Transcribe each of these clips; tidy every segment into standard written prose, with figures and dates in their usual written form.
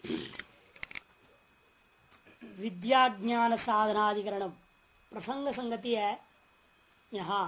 विद्या ज्ञान साधनाधिकरण प्रसंग संगति है। यहाँ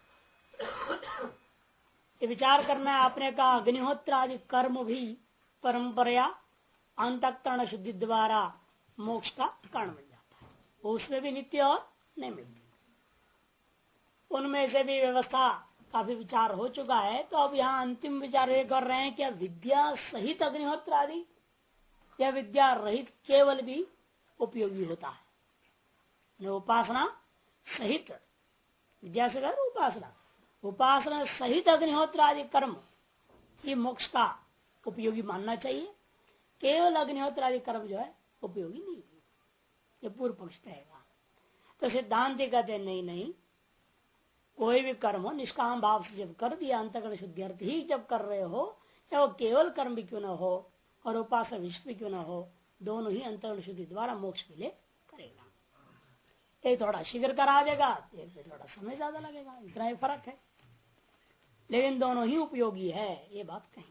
ये विचार करना है आपने कहा अग्निहोत्र आदि कर्म भी परंपरा अंतःकरण शुद्धि द्वारा मोक्ष का कारण बन जाता है। उसमें भी नित्य और नहीं मिलती। उनमें से भी व्यवस्था काफी विचार हो चुका है। तो अब यहाँ अंतिम विचार ये कर रहे हैं कि विद्या सहित अग्निहोत्र आदि या विद्या रहित केवल भी उपयोगी होता है। उपासना सहित विद्या से उपासना सहित अग्निहोत्र आदि कर्म ही मोक्ष का उपयोगी मानना चाहिए। केवल अग्निहोत्र आदि कर्म जो है उपयोगी नहीं है। ये पूर्व पक्ष कहेगा। तो सिद्धांत कहते नहीं, कोई भी कर्म हो निष्काम भाव से जब कर दिया अंतःकरण शुद्धि अर्थ ही जब कर रहे हो, चाहे वो केवल कर्म भी क्यों न हो और उपासना विशिष्ट भी क्यों न हो, दोनों ही अंतःकरण शुद्धि द्वारा मोक्ष के लिए करेगा। एक थोड़ा शीघ्र करा देगा, एक में थोड़ा समय ज्यादा लगेगा, इतना ही फर्क है, लेकिन दोनों ही उपयोगी है। ये बात कहेंगे।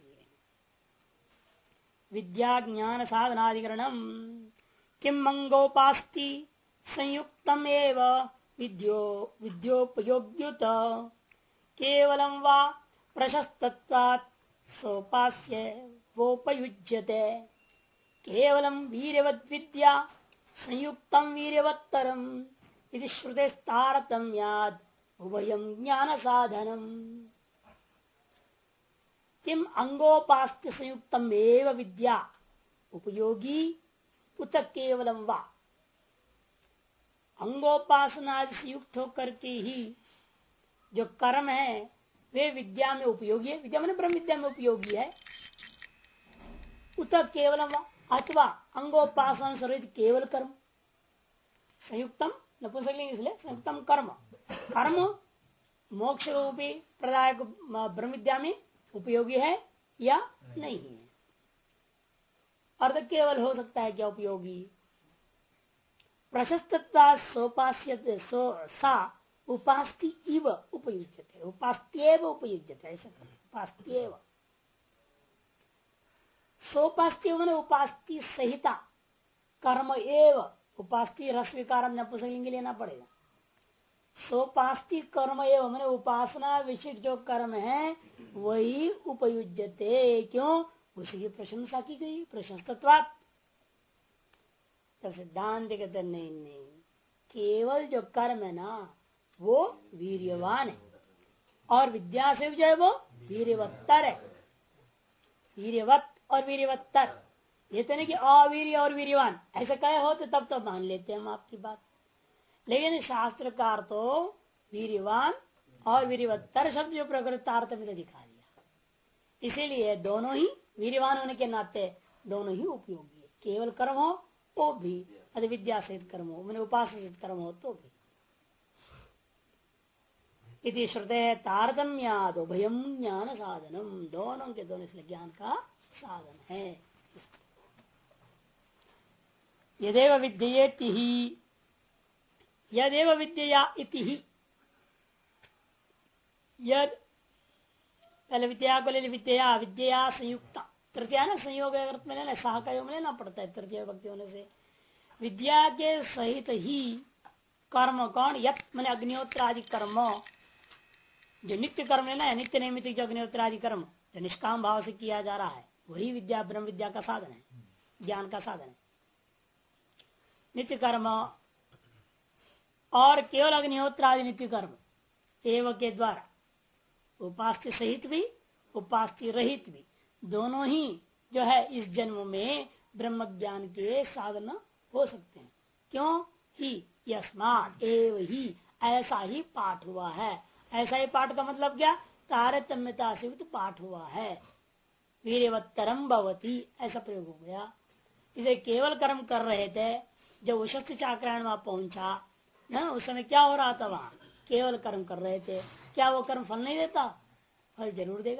विद्या ज्ञान साधनाधिकरणम किम मंगोपास्ति संयुक्तम एव विद्योपयोग्युत केवलम वा प्रशस्तत्वात् सोपास्य वोपयुज्यते केवलम वीर्यवत् विद्या संयुक्तम वीर्यवत्तरम इति श्रुते तारतम्यात् उभयं ज्ञान साधनम किम अंगोपास्ति संयुक्तम एव विद्या उपयोगी उत केवलम वा। अंगोपासना से युक्त होकर के ही जो कर्म है वे विद्या में उपयोगी है। विद्या मैंने ब्रह्म विद्या में उपयोगी है। उत केवलम वा अथवा अंगोपासना सहित केवल कर्म संयुक्तम नपुंसकलिंग इसलिए संयुक्तम कर्म मोक्ष रूपी प्रदायक ब्रह्म विद्या में उपयोगी है या नहीं है। अर्थ केवल हो सकता है क्या उपयोगी। प्रशस्तत्वा सोपास्यते सा उपास्ति इव उपयुज्यते उपास्त्येव उपयुज्यते ऐसा उपास्त्येव सोपास्त्येव ने उपास्ति सहिता कर्म एव उपास्ति रस विकार नपुंसकलिंग लेना पड़ेगा। सोपास्ति कर्म एवं मैंने उपासना विशिष्ट जो कर्म है वही उपयुज्यते। क्यों? उसी की प्रशंसा की गई प्रशस्तत्वात्। तो सिद्धांत कहते नहीं, केवल जो कर्म है ना वो वीर्यवान है और विद्या से जो है वो वीर्यवत्तर है। वीर्यवत और वीर्यवत्तर ये तो नहीं कि अवीर्य और वीर्यवान ऐसे कहे हो तो मान लेते हैं हम आपकी बात। लेकिन शास्त्रकार तो वीर्यवान और वीर्यवत्तर शब्द जो प्रकृति तारतम्य दिखा दिया। इसीलिए दोनों ही वीर्यवान होने के नाते दोनों ही उपयोगी है। केवल कर्म हो तो भी अति विद्या सहित कर्म हो मैंने उपासना सहित कर्म हो तो भी। इति श्रुते तारतम्याद उभयम ज्ञान साधनम दोनों के दोनों इसलिए ज्ञान का साधन है। यदेव विद्येति ही यदेव विद्या इति ही यद पहले विद्या को ले विद्या विद्या संयुक्ता तृतीया ना संयोग में लेना सह का योग में लेना पड़ता है। तृतीय भक्ति होने से विद्या के सहित ही कर्म कौन यत मैंने अग्निहोत्र आदि कर्म जो नित्य कर्म लेना है नित्य नैमित्तिक जो अग्निहोत्र आदि कर्म जो निष्काम भाव से किया जा रहा है वही विद्या ब्रह्म विद्या का साधन है ज्ञान का साधन है। नित्य कर्म और केवल अग्निहोत्र आदि नित्य कर्म एवं के द्वारा उपास्य सहित भी उपास्य रहित भी दोनों ही जो है इस जन्म में ब्रह्म ज्ञान के साधन हो सकते हैं। क्यों ही यस्मात् एव ही ऐसा ही पाठ हुआ है। ऐसा ही पाठ का मतलब क्या तारतम्यता से युक्त पाठ हुआ है। वीर्यवत्तरम भवती ऐसा प्रयोग हो गया। इसे केवल कर्म कर रहे थे जब उशस्त्र चाक्रायण वहां पहुंचा ना उस समय क्या हो रहा था वहां केवल कर्म कर रहे थे। क्या वो कर्म फल नहीं देता? फल जरूर देगा।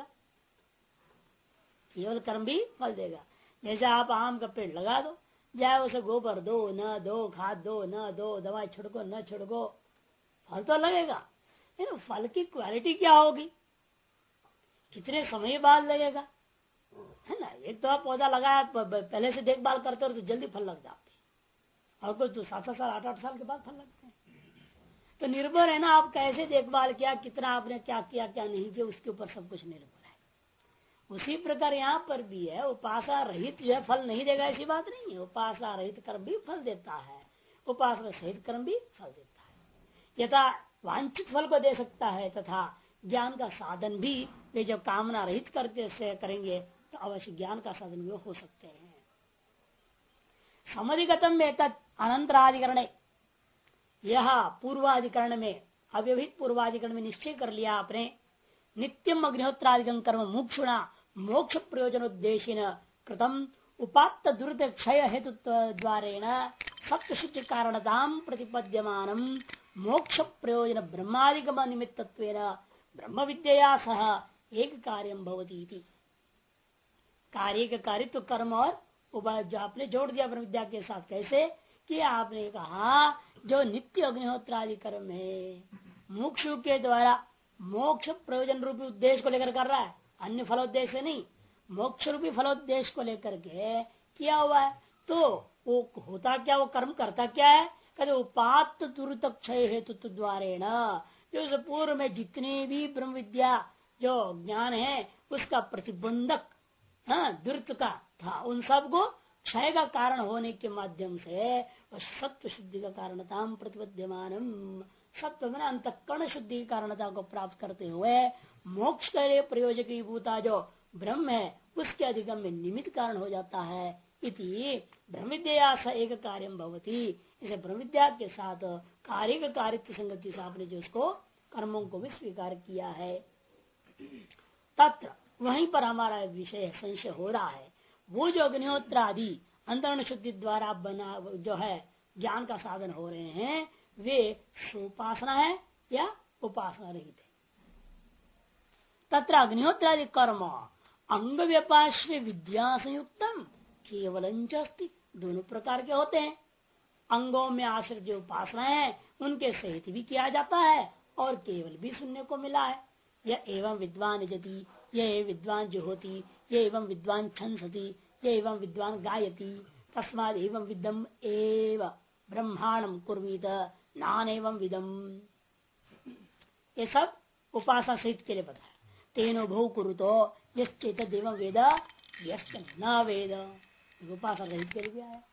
केवल कर्म भी फल देगा। जैसे आप आम का पेड़ लगा दो चाहे उसे गोबर दो न दो खाद दो न दो दवाई छिड़को न छिड़को फल तो लगेगा। लेकिन फल की क्वालिटी क्या होगी कितने समय बाद लगेगा है ना। एक तो आप पौधा लगाया पहले से देखभाल करते हो तो जल्दी फल लग जाते हैं, और कुछ तो 7 साल 8 साल के बाद फल लगते हैं। तो निर्भर है ना आप कैसे देखभाल किया, कितना आपने क्या किया क्या नहीं किया, उसके ऊपर सब कुछ निर्भर है। उसी प्रकार यहाँ पर भी है, उपासना रहित जो है फल नहीं देगा ऐसी बात नहीं है। उपासना रहित कर्म भी फल देता है, उपासना सहित कर्म भी फल देता है। यथा वांछित फल को दे सकता है तथा ज्ञान का साधन भी वे जब कामना रहित करके से करेंगे तो अवश्य ज्ञान का साधन भी हो सकते हैं। समधिगतम में अनंतराधिकरण, यह पूर्वाधिकरण में अव्यवहित पूर्वाधिकरण में निश्चय कर लिया आपने। नित्यम अग्निहोत्रादिकं कर्म मुक्षुणा मोक्ष प्रयोजन उद्देश्य कृतम उपात्त दुर्त क्षय हेतु द्वारेण सप्तशुद्धि कारणताम प्रतिपद्यमान मोक्ष प्रयोजन ब्रह्मादिगम निमित्तत्वेन ब्रह्म विद्या सह एक कार्यम भवती इति। कार्य का कार्य तो कर्म और उपाय जो आपने जोड़ दिया ब्रह्म विद्या के साथ, कैसे कि आपने कहा जो नित्य अग्निहोत्रादि कर्म है मुक्षु के द्वारा मोक्ष प्रयोजन रूपी उद्देश्य को लेकर कर रहा है, अन्य फलोद्देश्य नहीं, मोक्ष रूपी फलोद्देश्य को लेकर के किया हुआ है। तो वो होता क्या, वो कर्म करता क्या है, कहते उपात्त दुर्त क्षय हेतु द्वारेण, जो उस पूर्व में जितने भी ब्रह्म विद्या जो ज्ञान है उसका प्रतिबंधक दुर्त का था, उन सब को क्षय का कारण होने के माध्यम से सत्व शुद्धि का कारणता प्रतिपद्यमान, सत्व में अंतःकरण शुद्धि की कारणता को प्राप्त करते हुए मोक्ष के लिए प्रयोजक भूता जो ब्रह्म है उसके अधिगम में निमित्त कारण हो जाता है। इति ब्रह्म विद्या स एक कार्य भवती, इसे ब्रह्म विद्या के साथ कार्य कारित्व संगति से आपने जो उसको कर्मों को भी स्वीकार किया है। तत्र वहीं पर हमारा विषय संशय हो रहा है, वो जो अग्निहोत्र आदि अंतरण शुद्धि द्वारा बना जो है ज्ञान का साधन हो रहे हैं वे उपासना है या उपासना रहित है। तत्र अग्निहोत्रादि कर्म अंग व्यपाश्रय विद्या संयुक्तम केवल अस्ति, दोनों प्रकार के होते हैं। अंगों में आश्रित जो उपासना है उनके सहित भी किया जाता है और केवल भी सुनने को मिला है। यह एवं विद्वान यजति, यह विद्वान जो होती, ये एवं विद्वान छंसति, ये एवं विद्वान गायति, तस्माद एवं विदम एव ब्रह्मांडम कुर्वीत नान एवं विदम, ये सब उपासना सहित के लिए बताया। तेनो भो कुरुतो यश्चेत देवं वेद यश्च न वेद, उपासना रहित के लिए आया।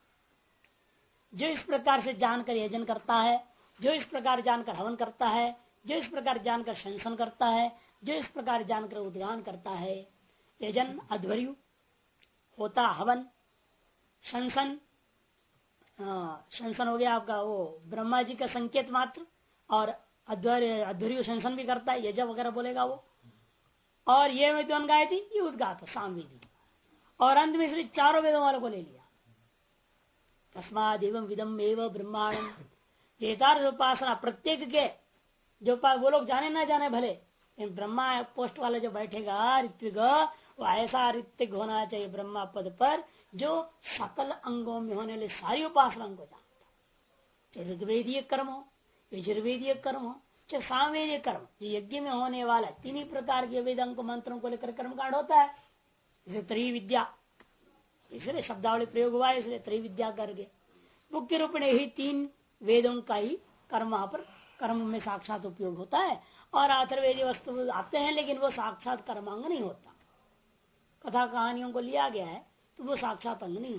जो इस प्रकार से जानकर यजन करता है, जो इस प्रकार जानकर हवन करता है, जो इस प्रकार जानकर शंसन करता है, जो इस प्रकार जानकर उद्गान करता है, यजन अध्वर्यु होता हवन, शंसन शंसन हो गया आपका वो ब्रह्मा जी का संकेत मात्र, और अध्वर्यु शंसन भी करता है, यज वगैरह बोलेगा वो, और ये विद्वान गायत्री ये उद्गात सामवेदी, और अंत में इसलिए चारों वेदों वालों को ले लिया। तस्माद एवं विदम एवं ब्रह्मांडम, यथार्थ उपासना प्रत्येक के जो वो लोग जाने ना जाने भले, ब्रह्मा पोस्ट वाला जो बैठेगा ऋत्विक, वो ऐसा ऋत्विक होना चाहिए ब्रह्मा पद पर जो सकल अंगों में होने वाले सारी उपासना को जानता, चाहे ऋग्वेदीय कर्म हो, यजुर्वेदीय कर्म हो, चाहे सामवेदीय कर्म, जो यज्ञ में होने वाला तीन ही प्रकार के वेदांग मंत्रों को लेकर कर्मकांड होता है। जैसे त्रिविद्या, इसलिए शब्दावली प्रयोग हुआ है, इसलिए त्रिविद्या करके मुख्य रूप में ही 3 वेदों का ही कर्म वहां पर कर्म में साक्षात उपयोग होता है। और अथर्ववेदीय वस्तु आते हैं लेकिन वो साक्षात कर्मांग नहीं होता, कथा कहानियों को लिया गया है तो वो साक्षात अंग नहीं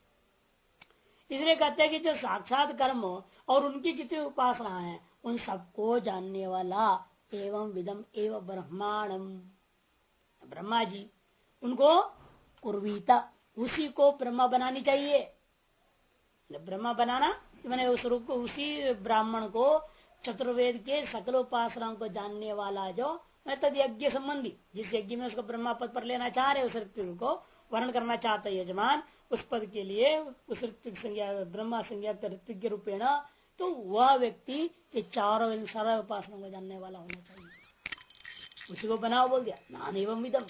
होती। इसलिए कहते हैं कि जो साक्षात कर्म और उनकी जितनी उपासना है उन सबको जानने वाला एवं विदम एवं ब्रह्मांडम, ब्रह्मा जी उनको कुर्वीता, उसी को ब्रह्मा बनानी चाहिए। ब्रह्मा बनाना मैंने उस रूप को, उसी ब्राह्मण को चतुर्वेद के सकल उपासनाओं को जानने वाला जो तद यज्ञ संबंधी, जिस यज्ञ में उसको ब्रह्मा पद पर लेना चाह रहे उस ऋत्विक को वर्ण करना चाहता है यजमान, उस पद के लिए उस ऋत्विक संज्ञा ब्रह्मा संज्ञा ऋत्विक रूपेण, तो वह व्यक्ति ये चारों सारा उपासना को जानने वाला होना चाहिए। उसी को बनाओ बोल दिया, नान एवं विदम,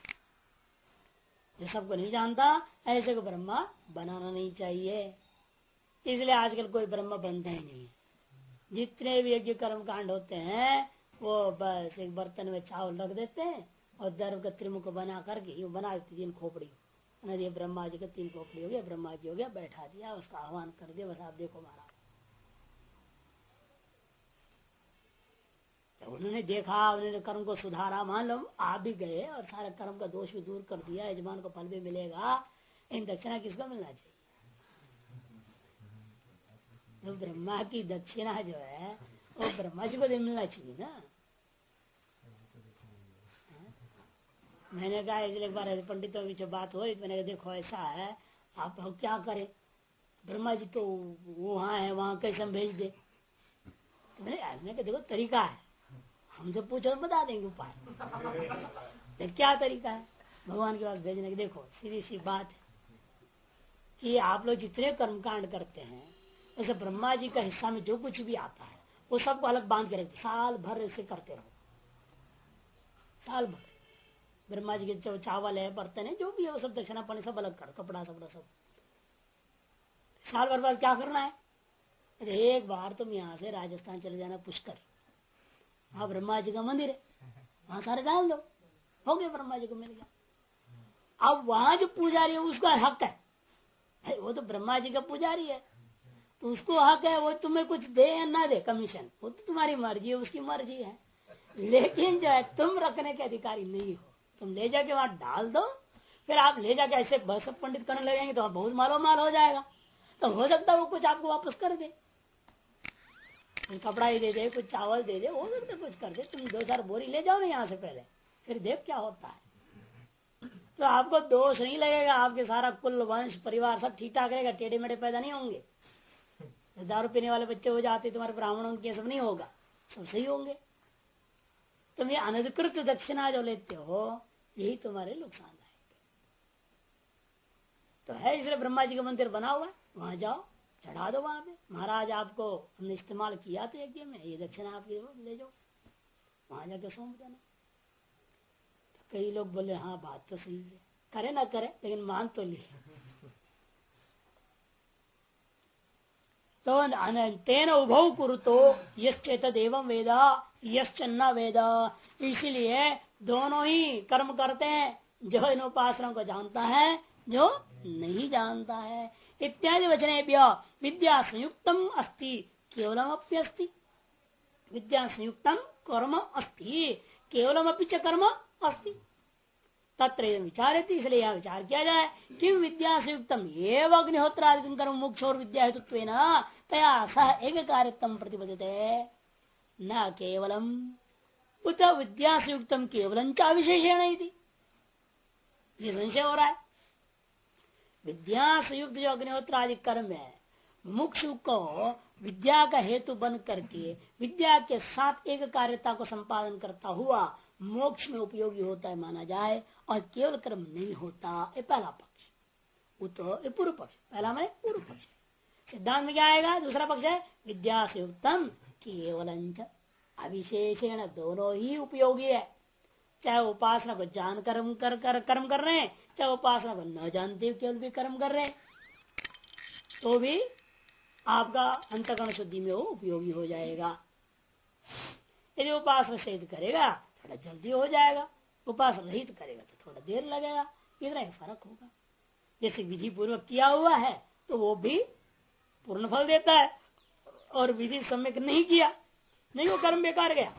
जो सबको नहीं जानता ऐसे को ब्रह्मा बनाना नहीं चाहिए। इसलिए आजकल कोई ब्रह्मा बनता ही नहीं है। जितने भी यज्ञ कर्म कांड होते हैं वो बस एक बर्तन में चावल रख देते हैं और दर्भ का त्रिमुख बना करके यूं बना देती 3 खोपड़ी, ये ब्रह्मा जी का 3 खोपड़ी हो गया, ब्रह्मा जी हो गया, बैठा दिया, उसका आह्वान कर दिया, बस आप देखो महाराज। तो उन्होंने देखा, उन्होंने कर्म को सुधारा, मान लो आप भी गए और सारे कर्म का दोष भी दूर कर दिया, यजमान को फल भी मिलेगा, इन दक्षिणा किसको मिलना चाहिए? तो ब्रह्मा की दक्षिणा जो है वो ब्रह्मा जी को मिलना चाहिए ना। मैंने कहा एक बार पंडितों की बात हो रही, मैंने कहा देखो ऐसा है, आप क्या करें, ब्रह्मा जी तो वहां है, वहां कैसे हम भेज दे? तो मैंने कहा देखो तरीका है, हमसे पूछो तो बता देंगे उपाय। तो क्या तरीका है भगवान के पास भेजने की? देखो सीधी सी बात है कि आप लोग जितने कर्मकांड करते हैं, वैसे ब्रह्मा जी का हिस्सा में जो कुछ भी आता है वो सबको अलग बांध के रखते, साल भर ऐसे करते रहो, साल भर। ब्रह्मा जी के जो चावल है, बर्तन है, जो भी है वो सब दक्षिणा पानी सब अलग कर, कपड़ा सब साल भर बाद क्या करना है? अरे एक बार तुम यहाँ से राजस्थान चले जाना, पुष्कर, वहां ब्रह्मा जी का मंदिर है, वहां सारे डाल दो, हो गया, ब्रह्मा जी को मिल गया। अब वहां जो पुजारी है उसका हक है, वो तो ब्रह्मा जी का पुजारी है, तो उसको हक है, वो तुम्हें कुछ दे या ना दे कमीशन, वो तो तुम्हारी मर्जी है, उसकी मर्जी है। लेकिन जो है तुम रखने के अधिकारी नहीं हो, तुम ले जाके वहां डाल दो, फिर आप ले जाके ऐसे बस पंडित करने लगेंगे तो बहुत मालो माल हो जाएगा। तो हो सकता है वो कुछ आपको वापस कर दे, कुछ कपड़ा ही दे दे, कुछ चावल दे दे, हो सकता है कुछ कर दे, तुम 2-4 बोरी ले जाओ ना यहाँ से पहले, फिर देख क्या होता है। तो आपको दोष नहीं लगेगा, आपके सारा कुल वंश परिवार सब ठीक ठाक रहेगा, टेढ़े मेढ़े पैदा नहीं होंगे। दारू पीने वाले बच्चे हो जाते तुम्हारे ब्राह्मणों के सब नहीं होगा, सब सही होंगे। तुम ये अनधिकृत दक्षिणा जो लेते हो यही तुम्हारे नुकसान है। तो है इसलिए ब्रह्मा जी का मंदिर बना हुआ है, वहां जाओ चढ़ा दो, वहां पे महाराज आपको हमने इस्तेमाल किया था यज्ञ में, ये दक्षिणा आपकी ले जाओ, वहां जाके सौंप देना। तो कई लोग बोले हाँ बात तो सही है, करे ना करे लेकिन मान तो लिए। तो तेन उभौ कुरुतो यश्चेत एवं वेद यश्चन्ना वेद, इसीलिए दोनों ही कर्म करते हैं, जो इन उपासनाओं को जानता है, जो नहीं जानता है। इत्यादि वचनेभ्य विद्या संयुक्तम अस्ति केवलम अप्यस्ति, विद्या संयुक्तम कर्म अस्ति केवलम अपि च कर्म अस्ति तत्र विचारती, इसलिए यह विचार किया जाए कि विद्या संयुक्तम एवं अग्निहोत्रादि कर्म मोक्ष और विद्या हेतुत्व तया सह एक कार्यत्म प्रतिपद्यते न केवलम उत विद्या संयुक्तम केवलम च विशेषण, ये संशय हो रहा है। विद्या संयुक्त जो अग्निहोत्र आदि कर्म है, मोक्ष को विद्या का हेतु बन करके विद्या के साथ एक कार्यता को संपादन करता हुआ मोक्ष में उपयोगी होता है माना जाए, और केवल कर्म नहीं होता, ये पहला पक्ष। तो ये पूर्व पक्ष, पहला मैंने पूर्व पक्ष। सिद्धांत में क्या आएगा? दूसरा पक्ष है विद्या से युक्तम केवलंच अविशेषण, दोनों ही उपयोगी है। चाहे उपासना को जान कर्म कर रहे हैं, चाहे उपासना को न जानते हुए केवल भी कर्म कर रहे हैं, तो भी आपका अंतःकरण शुद्धि में वो उपयोगी हो जाएगा। यदि उपासना सहित करेगा थोड़ा जल्दी हो जाएगा, उपासना रहित करेगा तो थोड़ा देर लगेगा, इतना ही फर्क होगा। जैसे विधि पूर्वक किया हुआ है तो वो भी पूर्ण फल देता है, और विधि सम्यक नहीं किया, नहीं वो कर्म बेकार गया,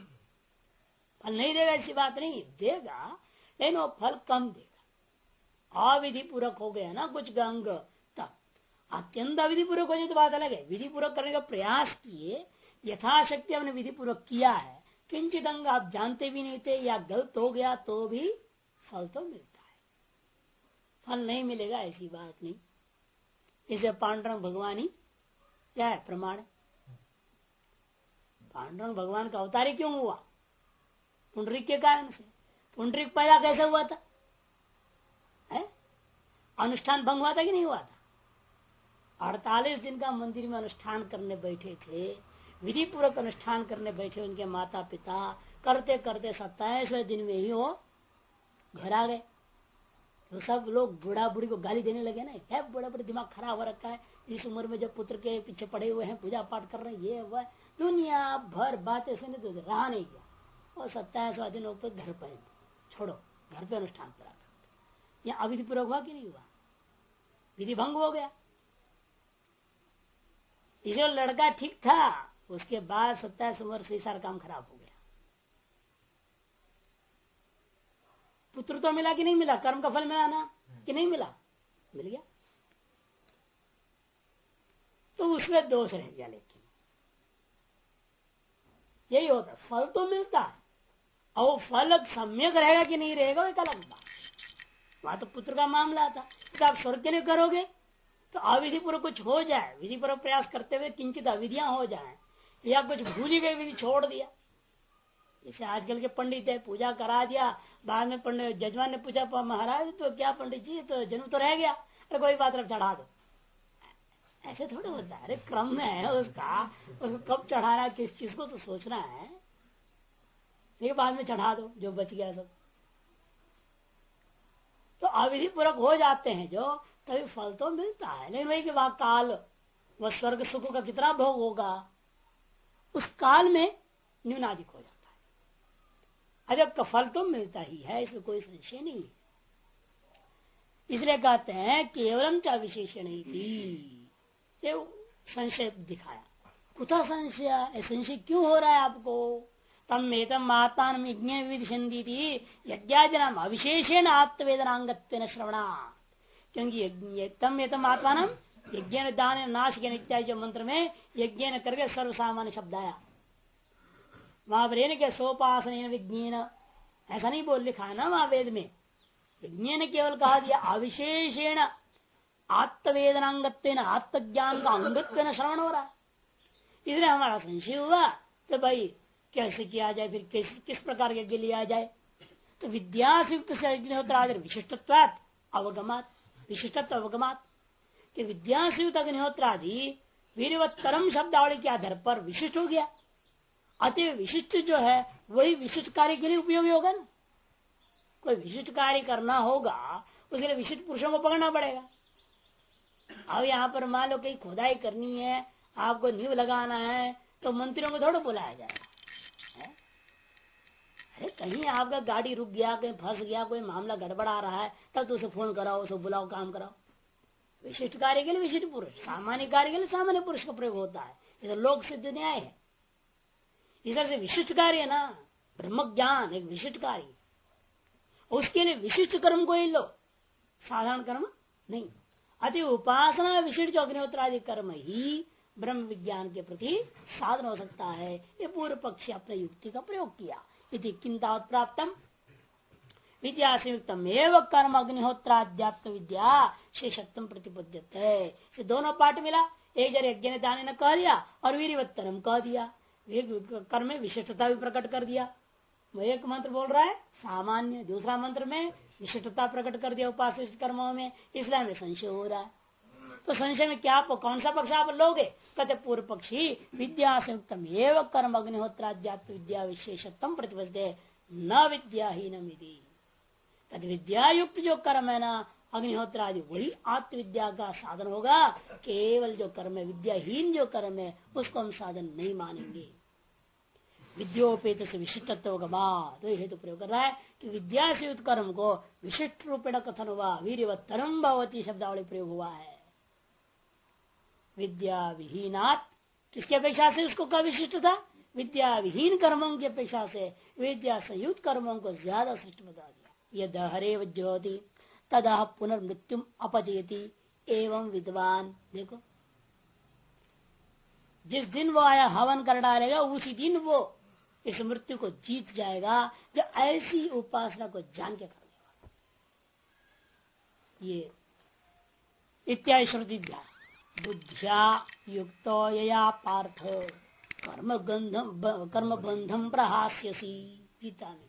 फल नहीं देगा ऐसी बात नहीं, देगा लेकिन वो फल कम देगा। अविधि पूर्वक हो गया ना कुछ अंग, तब अत्यंत अविधि पूर्वक हो जाए तो बात अलग है। विधि पूर्वक करने का प्रयास किए, यथाशक्ति हमने विधि पूर्वक किया है, किंचित अंग आप जानते भी नहीं थे या गलत हो गया तो भी फल तो मिलता है, फल नहीं मिलेगा ऐसी बात नहीं। इसे पांडुरंग भगवान ही क्या है प्रमाण। पांडुरंग भगवान का अवतारी क्यों हुआ? पुंडरीक के कारण से। पुंडरीक पैदा कैसे हुआ था? अनुष्ठान भंग हुआ था कि नहीं हुआ था? 48 दिन का मंदिर में अनुष्ठान करने बैठे थे, विधि पूर्वक अनुष्ठान करने बैठे उनके माता पिता, करते करते 27वें दिन में ही वो घर आ गए। तो सब लोग बूढ़ा बूढ़ी को गाली देने लगे ना, है बड़ा बड़ा दिमाग खराब हो रखा है, इस उम्र में जो पुत्र के पीछे पड़े हुए हैं, पूजा पाठ कर रहे हैं, ये वह दुनिया भर बातें सुने तो रहा नहीं गया। और 27वां दिन ऊपर घर पर छोड़ो, घर पे अनुष्ठान पूरा करो। या अविधि पूर्वक हुआ कि नहीं हुआ? विधि भंग हो गया। जो लड़का ठीक था, उसके बाद 27 वर्ष से सारा काम खराब हो गया। पुत्र तो मिला कि नहीं मिला? कर्म का फल मिला ना कि नहीं मिला? मिल गया। तो उसमें दोष रह गया। लेकिन यही होता, फल तो मिलता है और फल सम्यक रहेगा कि नहीं रहेगा एक अलग बात। वहां तो पुत्र का मामला था। तो आप स्वर्ग के लिए करोगे तो अविधि पूर्वक कुछ हो जाए, विधि पूर्वक प्रयास करते हुए किंचित अविधियां हो जाए, या कुछ भूल ही गई, विधि छोड़ दिया। जैसे आजकल के पंडित है, पूजा करा दिया, बाद में पंडित जजमान ने पूछा महाराज तो क्या पंडित जी तो जन्म तो रह गया, अरे कोई बात नहीं चढ़ा दो। ऐसे थोड़े होता है। अरे क्रम है उसको कब चढ़ाना किस चीज को तो सोचना है। लेकिन बाद में चढ़ा दो जो बच गया सब। तो अविधि पूर्वक हो जाते हैं जो, तभी फल तो मिलता है। लेकिन वही कि वह काल, वह स्वर्ग सुख का कितना भोग होगा, उस काल में न्यूनाधिक हो जाता है। अजब का फल तो मिलता ही है, इसमें कोई संशय नहीं है। इसलिए कहते हैं केवलम चा विशेषण ही संशय दिखाया। कुथा संशय? संशय क्यों हो रहा है आपको? तम एतम आत्मान यज्ञ विदिशन्ति यज्ञादिनाम अविशेषेण आत्मवेदनांगत्वेन श्रवणा। क्योंकि तम एतम आत्मान यज्ञ दान नाश के इत्यादि जो मंत्र में यज्ञ न करके सर्वसामान्य शब्द आया, वहां पर के सोपासन विज्ञान ऐसा नहीं बोल लिखा है ना वहां वेद में। यज्ञ ने केवल कहा दिया अविशेषेण आत्मवेदनांगत्वेन, आत्मज्ञान का अंगत्वेन श्रवण हो रहा है। इसलिए हमारा संशय हुआ तो भाई कैसे किया जाए, फिर किस प्रकार के यज्ञ लिया जाए। तो विद्या से युक्त से अग्निहोत्र विशिष्टत्वात् अवगमात, विशिष्टत्व अवगमात कि विद्या से युक्त अग्निहोत्र आदि वीरवत्तरम शब्दावली के आधार पर विशिष्ट हो गया। अतः विशिष्ट जो है वही विशिष्ट कार्य के लिए उपयोगी होगा ना। कोई विशिष्ट कार्य करना होगा उसके लिए विशिष्ट पुरुषों को पकड़ना पड़ेगा। अब यहाँ पर मान लो कहीं खुदाई करनी है, आपको नींव लगाना है, तो मंत्रियों को थोड़ा बुलाया जाएगा। अरे कहीं आपका गाड़ी रुक गया, कहीं फंस गया, कोई मामला गड़बड़ा रहा है, तब तो उसे फोन कराओ, उसे बुलाओ, काम कराओ। विशिष्ट कार्य के लिए विशिष्ट पुरुष, सामान्य कार्य के लिए सामान्य पुरुष का प्रयोग होता है। इधर लोक सिद्ध न्याय है। इधर से विशिष्ट कार्य है ना, ब्रह्म ज्ञान एक विशिष्ट कार्य, उसके लिए विशिष्ट कर्म को ही लो, साधारण कर्म नहीं। अति उपासना विशिष्ट जो अग्निहोत्रादि कर्म ही ब्रह्म विज्ञान के प्रति साधन हो सकता है। ये पूर्व पक्षी अपने युक्ति का प्रयोग किया। इति किंतावत् प्राप्तम विद्या संयुक्तम एवं कर्म अग्निहोत्राध्यात्म विद्या शेषत्व प्रतिपद्यते। दोनों पाठ मिला, एक जर यज्ञ दान ने कह दिया और वीरवत्तरम कह दिया, कर्म में विशिष्टता भी प्रकट कर दिया। एक मंत्र बोल रहा है सामान्य, दूसरा मंत्र में विशिष्टता प्रकट कर दिया उपासित कर्मों में, इसलिए हमें संशय हो रहा है। तो संशय में क्या कौन सा पक्ष आप लोगे? कहते पूर्व पक्षी विद्या संयुक्तम एवं कर्म अग्निहोत्राध्यात्म विद्या विशेषत्व प्रतिपद्य न विद्याहीन मिति। विद्या युक्त जो कर्म है ना अग्निहोत्र आदि, वही आत्मविद्या का साधन होगा। केवल जो कर्म है विद्याहीन जो कर्म है उसको हम साधन नहीं मानेंगे। विद्योपेत से विशिष्टत्व का बात तो हेतु प्रयोग कर रहा है कि विद्या से युक्त कर्म को विशिष्ट रूपेण कथन हुआ, वीरवत्तरम भवती शब्दावली प्रयोग हुआ है। विद्या विहीनात् किसकी अपेक्षा से उसको क्या विशिष्ट था? विद्या विहीन कर्मों की अपेक्षा से विद्या संयुक्त कर्मों को ज्यादा श्रेष्ठ बता दिया। यद हरेव ज्योति तदा पुनर्मृत्युम अपजयति एवं विद्वान। देखो जिस दिन वो आया हवन कर डालेगा उसी दिन वो इस मृत्यु को जीत जाएगा, जो ऐसी उपासना को जान के करने वाला। ये इत्यादि श्रुति बुद्ध्या युक्तो यया पार्थ कर्म बंधम प्रहास्यसी। गीता में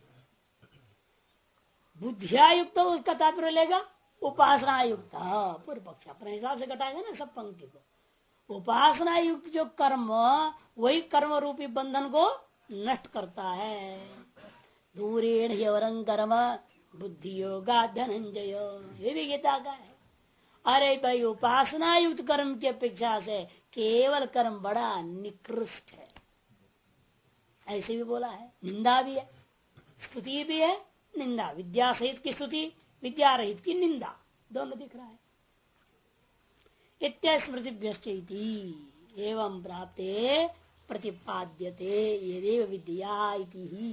बुद्धिया युक्त उसका तात्पर्य लेगा उपासना युक्त। पूर्व पक्ष अपने हिसाब से घटाएगा ना सब पंक्ति को। उपासना युक्त जो कर्म वही कर्म रूपी बंधन को नष्ट करता है। दूरेण ह्यवरं कर्म बुद्धि योगा धनंजय, ये भी गीता का है। अरे भाई उपासना युक्त कर्म की अपेक्षा से केवल कर्म बड़ा निकृष्ट है, ऐसे भी बोला है। निंदा भी है, स्तुति भी है, निंदा, विद्या सहित की स्तुति, विद्या रहित की निंदा, दोनों दिख रहा है। इत्यास्मृतिभ्यश्चैति एवं प्राप्ते प्रतिपाद्यते यदेव विद्या इति ही।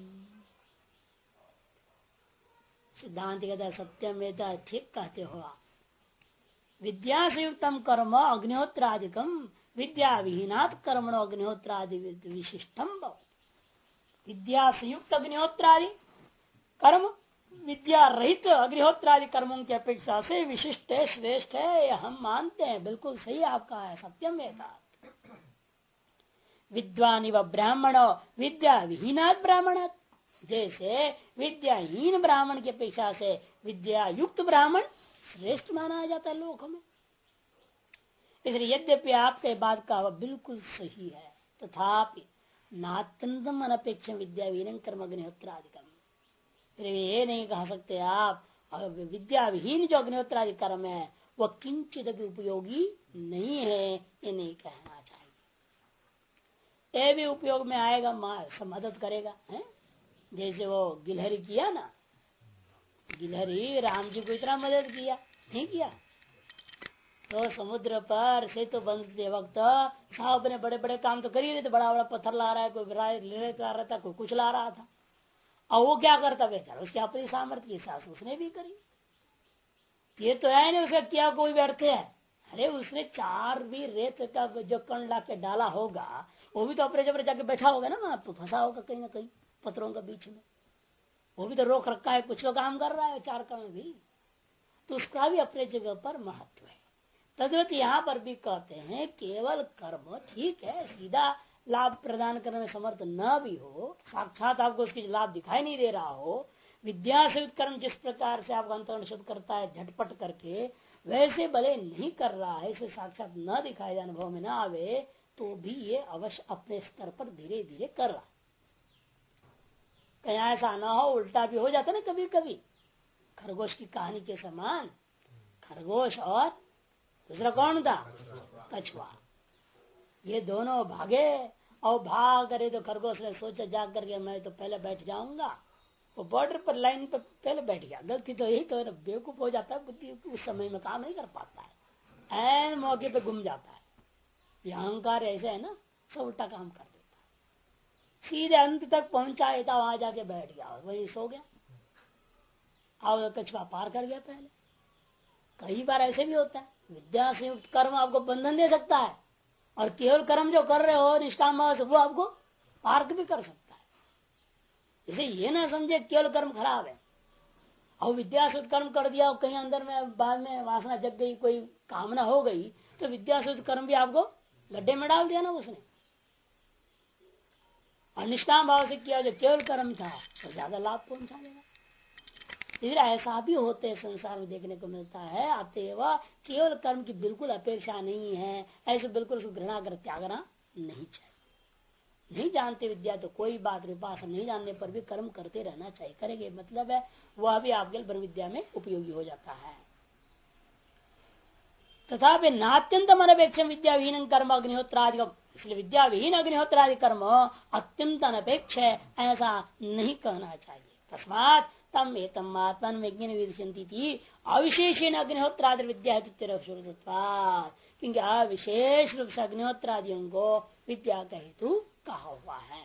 सिद्धांत कहता है सत्यम वेदा, ठीक कहते हो आप। विद्या से युक्तम कर्म अग्निहोत्रादिकम विद्या विहीनात् कर्मणो अग्निहोत्रादि विशिष्टम भवति। विद्या से युक्त अग्निहोत्रादि कर्म विद्या रहित अग्निहोत्रादि कर्मों की अपेक्षा से विशिष्ट है, श्रेष्ठ है, हम मानते हैं। बिल्कुल सही आपका है, सत्यम वेदा। विद्वान व ब्राह्मण विद्या विहीनात् ब्राह्मण, जैसे विद्याहीन ब्राह्मण की अपेक्षा से विद्या युक्त ब्राह्मण श्रेष्ठ माना जाता है लोक में। इसलिए यद्यपि आपके बात का बिल्कुल सही है, तथापि नात्यंतम अनपेक्ष विद्या विहीन कर्म अग्निहोत्रादिकम, फिर ये नहीं कह सकते आप विद्या विहीन जो अग्निहोत्रादि कर्म है वह किंचित भी उपयोगी नहीं है, ये नहीं कहना चाहिए। ये भी उपयोग में आएगा, मदद करेगा है? जैसे वो गिलहरी किया ना, गिलहरी राम जी को इतना मदद किया, नहीं किया? तो समुद्र पर सेतु बनते वक्त साहब ने बड़े बड़े काम तो कर ही रहे थे, बड़ा बड़ा पत्थर ला रहा है, कोई ले कर रहा था, कोई कुछ ला रहा था। और वो क्या करता बेचारा, उसकी अपनी सामर्थ्य के साथ उसने भी करी। ये तो है नहीं उसका क्या कोई व्यर्थ है। अरे उसने 4 भी रेत का जो कण ला के डाला होगा, वो भी तो अपने जब जाके बैठा होगा ना, वहां पर फंसा होगा कहीं ना कहीं पत्थरों के बीच में, वो भी तो रोक रखा है, कुछ तो काम कर रहा है 4 कण भी, तो उसका भी अपने जगह पर महत्व है। तद्वत यहाँ पर भी कहते हैं केवल कर्म ठीक है, सीधा लाभ प्रदान करने में समर्थ न भी हो, साक्षात आपको उसकी लाभ दिखाई नहीं दे रहा हो, विद्या से कर्म जिस प्रकार से आपका अंतरण शुद्ध करता है झटपट करके, वैसे भले नहीं कर रहा है, इसे साक्षात न दिखाई दे, अनुभव में न आवे, तो भी ये अवश्य अपने स्तर पर धीरे धीरे कर रहा। कहीं ऐसा ना हो उल्टा भी हो जाता ना कभी कभी, खरगोश की कहानी के समान। खरगोश और दूसरा कौन था? कछुआ। ये दोनों भागे और भाग करे तो खरगोश ने सोचा जाग करके मैं तो पहले बैठ जाऊंगा, वो बॉर्डर पर लाइन पर पहले बैठ गया। गलती तो यही तो बेवकूफ हो जाता है, बुद्धि उस समय में काम नहीं कर पाता है, ऐन मौके पे घूम जाता है। ये अहंकार ऐसे है ना, सब उल्टा काम कर देता है। सीधे अंत तक पहुंचा था, वहां जाके बैठ गया, वही सो गया और कछुआ पार कर गया पहले। कई बार ऐसे भी होता है, विद्या से युक्त कर्म आपको बंधन दे सकता है, और केवल कर्म जो कर रहे हो निष्काम से वो आपको पार भी कर सकता है। इसे ये ना समझे केवल कर्म खराब है, और विद्या से कर्म कर दिया और कहीं अंदर में बाद में वासना जग गई, कोई कामना हो गई, तो विद्या से कर्म भी आपको गड्ढे में डाल दिया ना उसने। और निष्काम भाव से किया जो केवल कर्म था तो ज्यादा लाभ पहुंचा देगा। इसलिए ऐसा भी होते संसार में देखने को मिलता है। अतएव केवल कर्म की बिल्कुल अपेक्षा नहीं है, ऐसे बिल्कुल उसको घृणा कर त्यागना नहीं चाहिए। नहीं जानते विद्या तो कोई बात, विपासन नहीं जानने पर भी कर्म करते रहना चाहिए। करेंगे मतलब है वह भी आपके ब्रह्म विद्या में उपयोगी हो जाता है। तथा नात्यंत अनपेक्ष विद्या विहीन कर्म अग्निहोत्रादि, इसलिए विद्या विहीन अग्निहोत्रादि कर्म अत्यंत अनपेक्ष है, ऐसा नहीं कहना चाहिए। तस्मात तम एतम आत्मन विज्ञान विदुषन्ति थी अविशेषण अग्निहोत्रादि विद्या हेतु, क्योंकि अविशेष रूप से अग्निहोत्रादियों को विद्या का हेतु कहा हुआ है।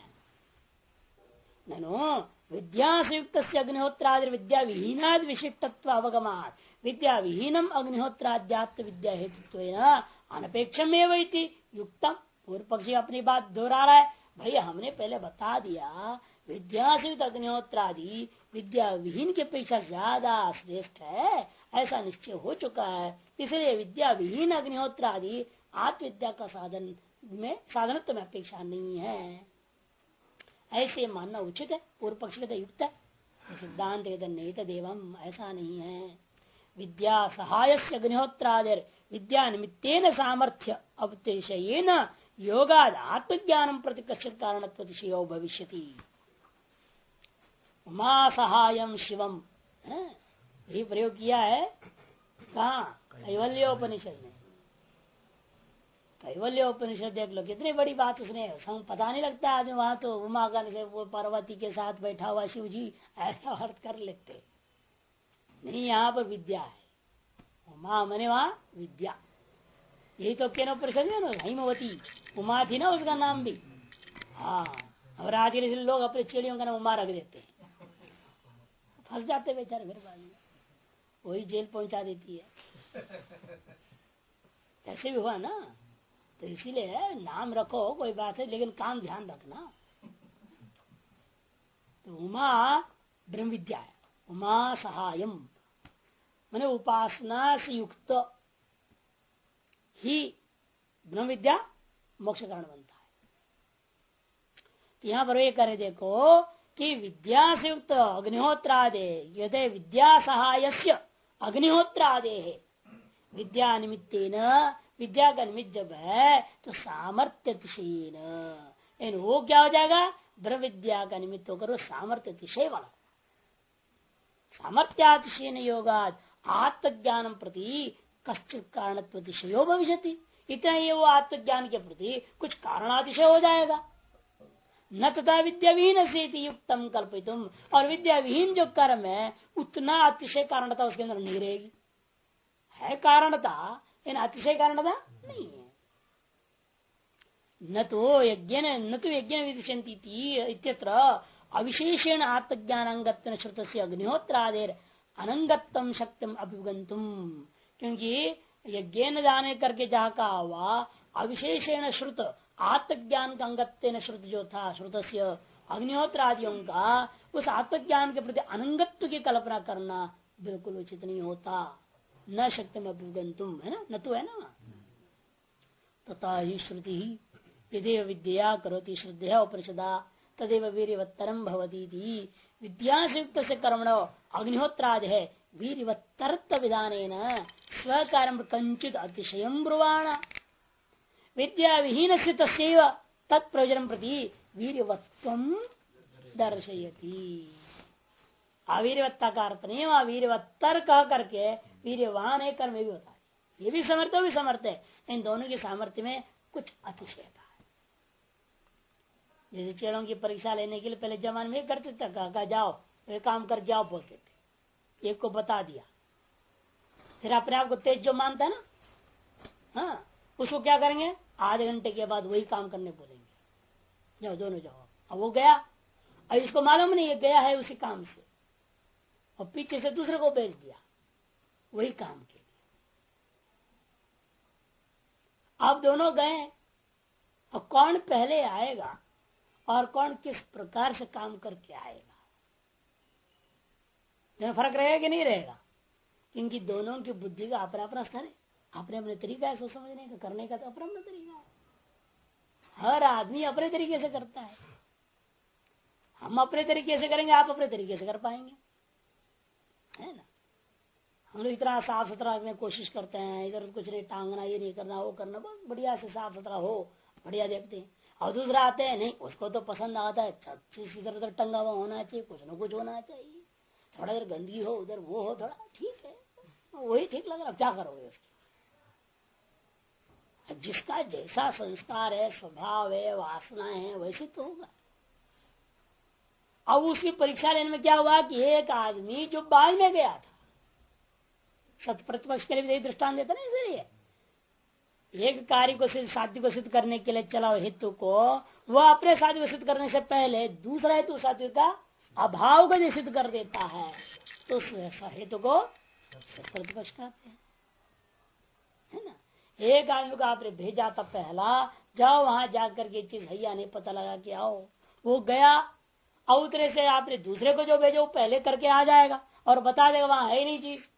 ननो विद्या से युक्त अग्निहोत्रादि विद्या विहीनाद विशिष्टत्व अवगमात विद्या विहीनम अग्निहोत्राद्यात्म विद्या हेतु अनपेक्षम युक्तम। पूर्व पक्षी अपनी बात दोहरा रहा है, भैया हमने पहले बता दिया विद्या से युक्त अग्निहोत्रादि विद्या विहीन के अपेक्षा ज्यादा श्रेष्ठ है, ऐसा निश्चय हो चुका है। इसलिए विद्या विहीन अग्निहोत्रादि आत्मविद्या का साधन में साधनत्व में अपेक्षा नहीं है, ऐसे मानना उचित है। पूर्व पक्ष कहते युक्त है, सिद्धांत कहते नहीं तो देवम, ऐसा नहीं है। विद्या सहाय से अग्निहोत्रादिर विद्या निमित्तेन सामर्थ्य अवतिशयेन योगाद आत्मज्ञानम प्रति कश्चित कारणत्वतिशयो भविष्यति। उमा सहायम शिवम, यही प्रयोग किया है कहा? कैवल्योपनिषद में। कैवल्य उपनिषद देख लो कितनी बड़ी बात उसने, पता नहीं लगता आदमी वहां तो उमा का वो पार्वती के साथ बैठा हुआ शिव जी ऐसा अर्थ कर लेते नहीं। यहाँ पर विद्या है, उमा मने वहां विद्या, यही तो केनो परिषद है ना, हिमवती उमा थी ना उसका नाम भी। हाँ, और आज के लोग अपने चिड़ियों का नाम उमा रख देते हैं, फंस जाते बेचारे मेरे पास में, वही जेल पहुंचा देती है। ऐसे भी हुआ ना, तो इसीलिए नाम रखो कोई बात है, लेकिन काम ध्यान रखना। तो उमा ब्रह्म विद्या है, उमा सहायम माने उपासना से युक्त ही ब्रह्म विद्या मोक्ष कारण बनता है। तो यहां पर ये करे देखो कि विद्या से युक्त अग्निहोत्रादे, यदि विद्या सहायस्य अग्निहोत्रादे है, विद्या निमित्तेन, विद्या का निमित्त जब है तो सामर्थ्य तिशेन, वो क्या हो जाएगा, ब्रह्म विद्या का निमित्त होकर वो सामर्थ्य तिशय वाला, सामर्थ्यातिशयन योगाद आत्मज्ञान प्रति कश्चित कारणत्व तिशयो भविष्यति, इतना ये वो आत्मज्ञान के प्रति कुछ कारणातिशय हो जाएगा। न तथा विद्या विहीन से युक्तम कल्पितुम, और विद्या विहीन जो कर्म है उतना अतिशय कारणता उसके अंदर नहीं रहेगी। है कारणता, इन अतिशय कारणता नहीं है। न तो यज्ञ विदिशन्ति इत्यत्र अविशेषेण आत्मज्ञान अंगत्व श्रुत से अग्निहोत्रादेर अनंगत्तम शक्तिम अभिगंतुम, क्योंकि यज्ञ जाने करके जहाँ का हुआ अविशेषेण श्रुत आत्मज्ञान का अंगत्व श्रुत जो था, श्रुत से अग्निहोत्र आदियों का उस आत्मज्ञान के प्रति अनंगत्व की कल्पना करना बिल्कुल उचित नहीं होता। न शक्ति में अभिगंतुम है ना, न तो है ना, तथा ही श्रुति ही यदि विद्या करोति श्रद्धया उपनिषदा तदेव वीर्यवत्तरम भवती थी, विद्या से युक्त से कर्मणो अग्निहोत्राद है वीर्यवत्तरत्व विधानेन स्वकार्यम कंचित अतिशयम ब्रुवाण, विद्या विहीन से तस्यैव तत्प्रयोजन प्रति वीर्यवत्वम दर्शयति। अवीर्यवत्ता का अर्थ नहीं, वहां वीर्यवत्तर कह करके वीर्यवान है कर्म भी होता है, ये भी समर्थ है, भी समर्थ है, इन दोनों के सामर्थ्य में कुछ अतिशयता है। जैसे चेड़ों की परीक्षा लेने के लिए पहले जमाने में करते थे, कहा जाओ वे काम कर जाओ बोलते थे, एक को बता दिया, फिर अपने आप को तेज जो मानता है ना, हाँ उसको क्या करेंगे, आधे घंटे के बाद वही काम करने बोलेंगे, जाओ दोनों जाओ। अब वो गया, अब इसको मालूम नहीं है गया है उसी काम से, और पीछे से दूसरे को भेज दिया वही काम के लिए। अब दोनों गए, और कौन पहले आएगा और कौन किस प्रकार से काम करके आएगा, दोनों फर्क रहेगा कि नहीं रहेगा, क्योंकि दोनों की बुद्धि का अपना अपना स्तर है, अपने अपने तरीका है सोच समझने का, करने का तो अपना अपना तरीका है। हर आदमी अपने तरीके से करता है, हम अपने तरीके से करेंगे, आप अपने तरीके से कर पाएंगे, है ना। हम लोग इतना साफ सुथरा रखने की कोशिश करते हैं, इधर कुछ नहीं टांगना, ये नहीं करना, वो करना, बहुत बढ़िया से साफ सुथरा हो, बढ़िया देखते हैं। और दूसरा आते हैं, नहीं उसको तो पसंद आता है इधर उधर टंगा हुआ होना चाहिए, कुछ न कुछ होना चाहिए, थोड़ा इधर गंदगी हो उधर वो हो, थोड़ा ठीक है, वही ठीक लग रहा, क्या करोगे उसकी। जिसका जैसा संस्कार है, स्वभाव है, वासना है, वैसे तो होगा। अब उसकी परीक्षा लेने में क्या हुआ कि एक आदमी जो बाद में गया था, सत्य प्रतिपक्ष के लिए दृष्टांत देता ना, इसलिए एक कार्य को साध्य को सिद्ध करने के लिए चला हेतु को वह अपने साध्य को सिद्ध करने से पहले दूसरा हेतु साध्य का अभाव को सिद्ध कर देता है, तो उस हेतु को प्रतिपक्ष कहते हैं, है ना। एक आदमी को आपने भेजा था पहला, जाओ वहां जाकर के चीज भैया नहीं पता लगा कि आओ, वो गया, और उतरे से आपने दूसरे को जो भेजो वो पहले करके आ जाएगा और बता देगा वहां है नहीं चीज,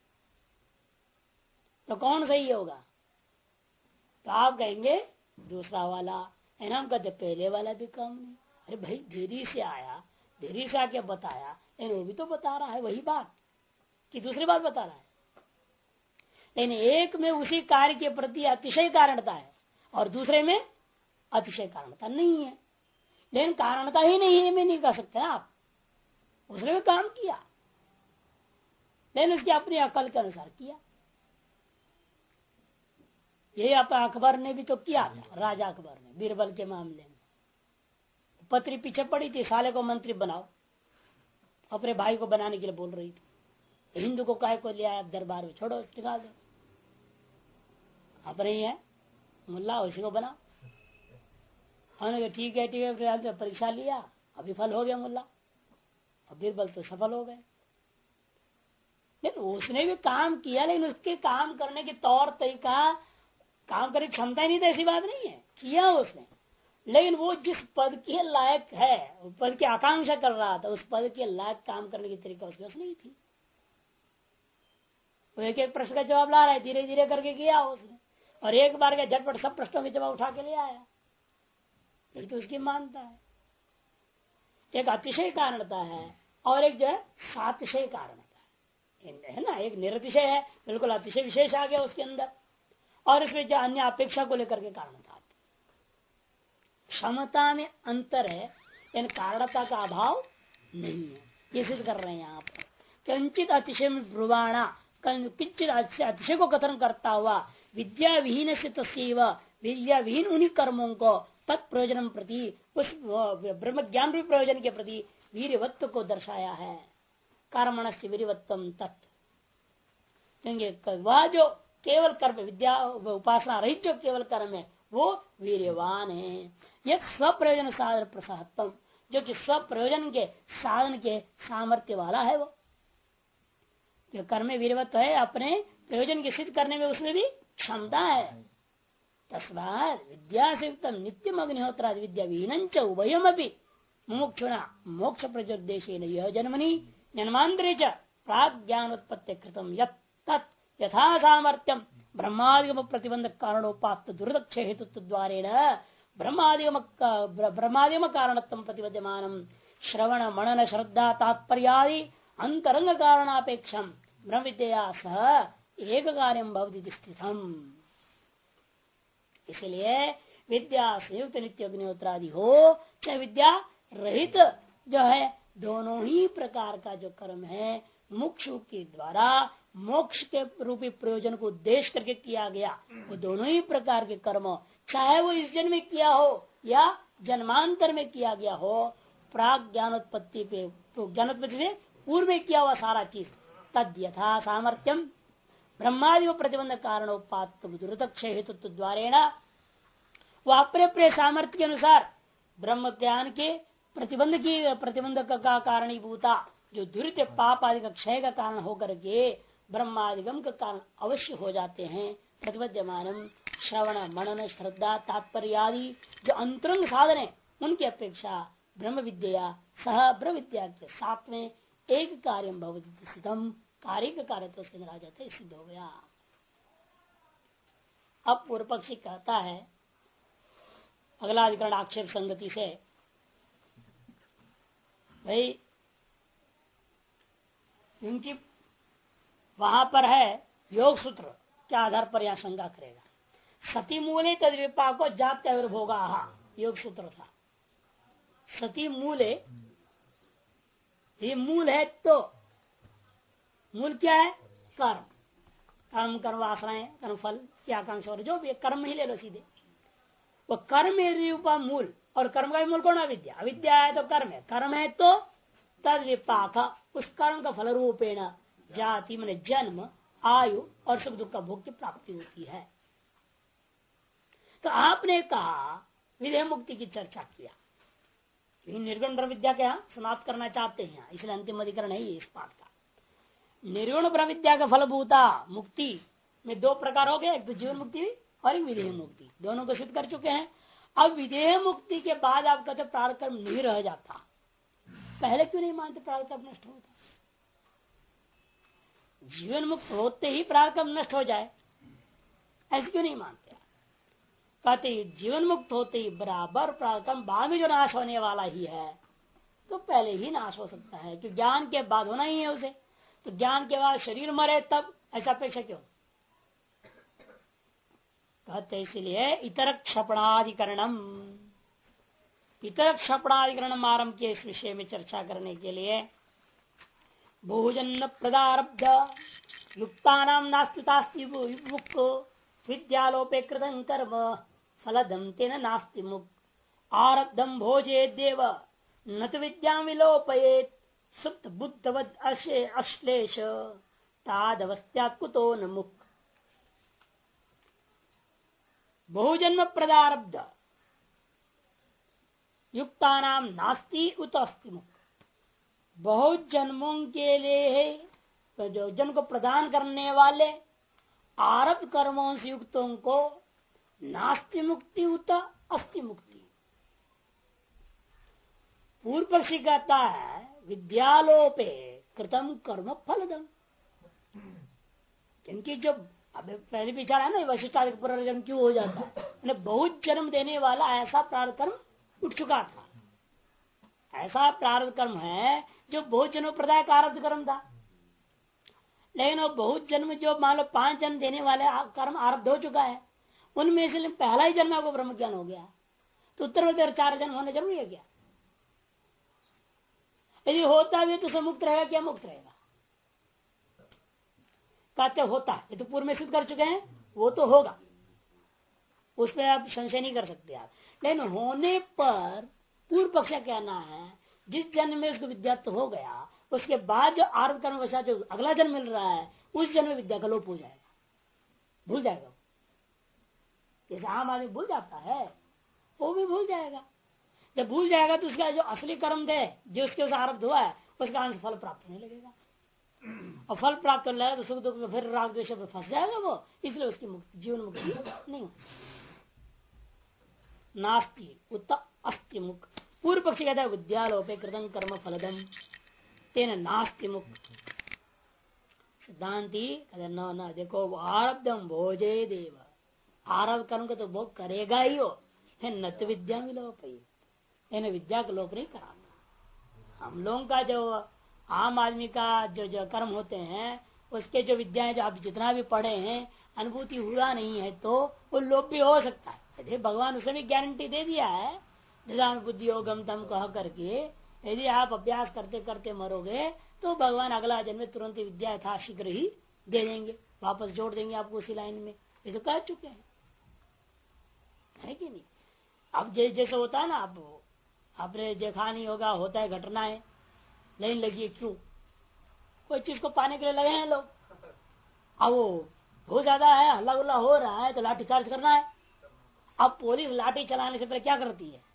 तो कौन सही होगा। तो आप कहेंगे दूसरा वाला है ना, हम कहते पहले वाला भी काम नहीं। अरे भाई देरी से आया, देरी से आके बताया, वो भी तो बता रहा है वही बात कि दूसरी बात बता रहा है, लेकिन एक में उसी कार्य के प्रति अतिशय कारणता है और दूसरे में अतिशय कारणता नहीं है। लेकिन कारणता ही नहीं है, मैं नहीं कह सकते आप, उसने भी काम किया लेकिन उसकी अपनी अकल के अनुसार किया। यही आप अकबर ने भी तो किया था, राजा अकबर ने बीरबल के मामले में पत्री पीछे पड़ी थी, साले को मंत्री बनाओ, अपने भाई को बनाने के लिए बोल रही थी। हिंदू को काहे को लिया दरबार में, छोड़ो निकाल दो, अपने ही है मुल्ला, उसी को बना। ठीक है परीक्षा लिया, अभी फल हो गया मुल्ला, और बीरबल तो सफल हो गए। लेकिन उसने भी काम किया, लेकिन उसके काम करने के तौर तरीका, काम करने की क्षमता ही नहीं था, ऐसी बात नहीं है, किया उसने। लेकिन वो जिस पद के लायक है, उस पद की आकांक्षा कर रहा था, उस पद के लायक काम करने की तरीका उसके पास नहीं थी। वो एक एक प्रश्न का जवाब ला रहा है, धीरे धीरे करके किया उसने, और एक बार के झटपट सब प्रश्नों के जवाब उठा के ले आया। ये तो उसकी मानता है। एक अतिशय कारणता है और एक जो है सातिशय कारणता है ना। एक निरतिशय है, बिल्कुल अतिशय विशेष आ गया उसके अंदर, और इसमें जो अन्य अपेक्षा को लेकर के कारणता। क्षमता में अंतर है, यानी कारणता का अभाव नहीं है, ये सिद्ध कर रहे हैं यहाँ पर। कंचित अतिशय में ब्रुवाणा, किंचित अतिशय को कथन करता हुआ विद्या विहीन से तस्व, विद्या विहीन उन्हीं कर्मों को तत्प्रयोजन प्रति, उस ब्रह्म ज्ञान रूपी प्रयोजन के प्रति वीरवत्व को दर्शाया है। कर्मण से वीरवत्व तत्व, क्योंकि वह जो केवल कर्म विद्या उपासना रहित जो केवल कर्म है वो वीर्यवान है। यह स्वप्रयोजन साधन प्रसादत्म, जो कि स्वप्रयोजन के साधन के सामर्थ्य वाला है, वो जो कर्म में वीरवत्व है, अपने प्रयोजन के सिद्ध करने में उसमें भी क्षमता है। तस्मात् विद्या से युक्त नित्यम अग्निहोत्रा विद्या विहीन उभयम अभी मुमुक्षुना मोक्ष प्रजोद्देश्य यह जन्मनि जन्मांतरे च प्राग ज्ञान उत्पत्ति कृतम यत् यथा सामर्थ्यम ब्रह्मादिगम प्रतिबंध कारणोपात दुर्दक्ष हेतुत्व द्वारेण ब्रह्मादिगम कारणत्व प्रतिबद्धमानम श्रवण मनन श्रद्धा तात्पर्यादि अंतरंग कारणापेक्षम ब्रह्म विद्या सह एक कार्यम भवति स्थितम। इसलिए विद्या संयुक्त नित्य अग्निहोत्रादि हो चाहे विद्या रहित जो है, दोनों ही प्रकार का जो कर्म है मुक्षु के द्वारा मोक्ष के रूपी प्रयोजन को उद्देश्य करके किया गया, वो दोनों ही प्रकार के कर्म चाहे वो इस जन्म में किया हो या जन्मांतर में किया गया हो, प्राग ज्ञानोत्पत्ति पे तो ज्ञानोत्पत्ति से पूर्व में किया हुआ सारा चीज तद यथा सामर्थ्यम ब्रह्मादि प्रतिबंध कारणोपात दुर्दक्षय हेतुत्व द्वारेण, वह अपने अपने सामर्थ्य के अनुसार ब्रह्म ज्ञान के प्रतिबंध का कारणीभूता जो दुरित पाप आदि का क्षय का कारण होकर के ब्रह्मादिगम का कारण अवश्य हो जाते हैं। प्रतिबद्धमानम श्रवण मनन श्रद्धा तात्पर्य आदि जो अंतरंग साधन है उनकी अपेक्षा ब्रह्म विद्या सह ब्रह्म विद्या के साथ में एक कार्य भवति स्थितम, कार्य का कार्य तो उसके अंदर आ जाता है, सिद्ध हो गया। अब पूर्व पक्षी कहता है अगला अधिकरण आक्षेप संगति से, भाई क्योंकि वहां पर है योग सूत्र के आधार पर यहां शंका करेगा। सती मूले तद विपाको जात्याविर्भोगा योग सूत्र था। सती मूले, ये मूल है तो मूल क्या है? कर्म, कर्म कर्म वासनाएं कर्म फल की आकांक्षा और जो भी कर्म ही ले लो सीधे, वो कर्म रूपा मूल, और कर्म का भी मूल कौन? अविद्या। अविद्या है तो कर्म है, कर्म है तो तद विपाक, उस कर्म का फल रूपेण जाति माने जन्म आयु और सुख दुख का भोग की प्राप्ति होती है। तो आपने कहा विदेह मुक्ति की चर्चा किया, निर्गुण ब्रह्म विद्या के यहाँ समाप्त करना चाहते हैं, इसलिए अंतिम अधिकरण है इस बात का। निर्गुण ब्रह्म विद्या का फलभूता मुक्ति में दो प्रकार हो गए, एक तो जीवन मुक्ति और एक विदेह मुक्ति, दोनों को सिद्ध कर चुके हैं। अब विदेह मुक्ति के बाद आप कहते प्रारब्ध कर्म नहीं रह जाता, पहले क्यों नहीं मानते प्रारब्ध कर्म नष्ट होता? जीवन मुक्त होते ही प्रारब्ध कर्म नष्ट हो जाए, ऐसे क्यों नहीं मानते? कहते जीवन मुक्त होते ही बराबर प्रारब्ध कर्म बाद में जो नाश होने वाला ही है, तो पहले ही नाश हो सकता है, कि ज्ञान के बाद होना ही है उसे। तो ज्ञान के बाद शरीर मरे तब ऐसा अपेक्षा क्यों? कहते इसलिए इतर क्षपणाधिकरणम, इतर क्षपणाधिकरण आरंभ किए इस विषय में चर्चा करने के लिए। भोजन प्रदारब्ध युक्ता नास्तितास्ति विद्यालोपे कृतं कर्म फलदम तेन नास्ति मुक्त आरब्धम भोजे देव न तो विद्या विलोपयेत सुप्त बुद्धवद अश्लेष तादवस्था कुतो न मुक्त। बहुजन्म प्रदारब्ध युक्ता नाम नास्ति उत अस्ति मुक्त। बहुत जन्मों के लिए तो जो जन्म को प्रदान करने वाले आरब्ध कर्मों से युक्तों को नास्ति मुक्ति उत अस्ति मुक्ति। पूर्व पक्षी कहता है विद्यालोपे कृतम कर्म फलदम, क्योंकि जो अब पहले विचार है ना वशिष्ठादि पुनर्जन्म क्यों हो जाता है, बहुत जन्म देने वाला ऐसा प्रारब्ध कर्म उठ चुका था। ऐसा प्रारब्ध कर्म है जो बहुत जन्म प्रदाय आरब्ध कर्म था, लेकिन वो बहुत जन्म जो मान लो 5 जन्म देने वाले कर्म आरब्ध हो चुका है, उनमें से पहला ही जन्म आपको ब्रह्म ज्ञान हो गया, तो उत्तर में 4 जन्म होने जरूरी है क्या? यदि होता भी तो मुक्त रहेगा क्या? मुक्त रहेगा। कहते होता है, ये तो पूर्व में सिद्ध कर चुके हैं, वो तो होगा, उसमें आप संशय नहीं कर सकते आप। लेकिन होने पर पूर्व पक्ष कहना है जिस जन्म में उसको विद्यात्व हो गया, उसके बाद जो आरब्ध कर्म वशा जो अगला जन्म मिल रहा है, उस जन्म में विद्या का लोप हो जाएगा, भूल जाएगा। जैसे आम आदमी भूल जाता है, वो भी भूल जाएगा। जब भूल जाएगा तो उसका जो असली कर्म थे जो उसके उस आरब्ध हुआ है, उसका अंश फल प्राप्त होने लगेगा, और फल प्राप्त होने लगेगा तो सुख दुख में फिर राग द्वेष में फंस जाएगा वो, इसलिए उसकी मुक्ति जीवन मुक्ति नहीं होती। नास्ति उत अस्ति मुक्त। पूर्व पक्षी कहता है विद्यालोपे कृतं कर्म फलदम तेन नास्ति मुक्त। सिद्धांति कहते न देखो आरब्धम भोजे देव, आरब्ध कर्म को तो भोग करेगा ही हो, न तो विद्या विलोपयेत, यानी विद्या का लोप नहीं कराता। हम लोगों का जो आम आदमी का जो कर्म होते हैं, उसके जो विद्याएं जो आप जितना भी पढ़े हैं अनुभूति हुआ नहीं है तो वो लोप भी हो सकता है। यदि भगवान उसे भी गारंटी दे दिया है निदान बुद्धि योगम तम कह करके, यदि आप अभ्यास करते करते मरोगे तो भगवान अगला जन्म में तुरंत विद्या यथाशीघ्र ही दे देंगे, वापस जोड़ देंगे आपको उसी लाइन में, ये तो कह चुके हैं, है कि नहीं। अब जैसे होता है ना, आप आपने देखा नहीं होगा, होता है घटनाएं, लाइन लगी है, क्यों? कोई चीज को पाने के लिए लगे हैं लोग, अब वो बहुत ज्यादा है, हल्ला गुल्ला हो रहा है तो लाठी चार्ज करना है। अब पुलिस लाठी चलाने से पहले क्या करती है?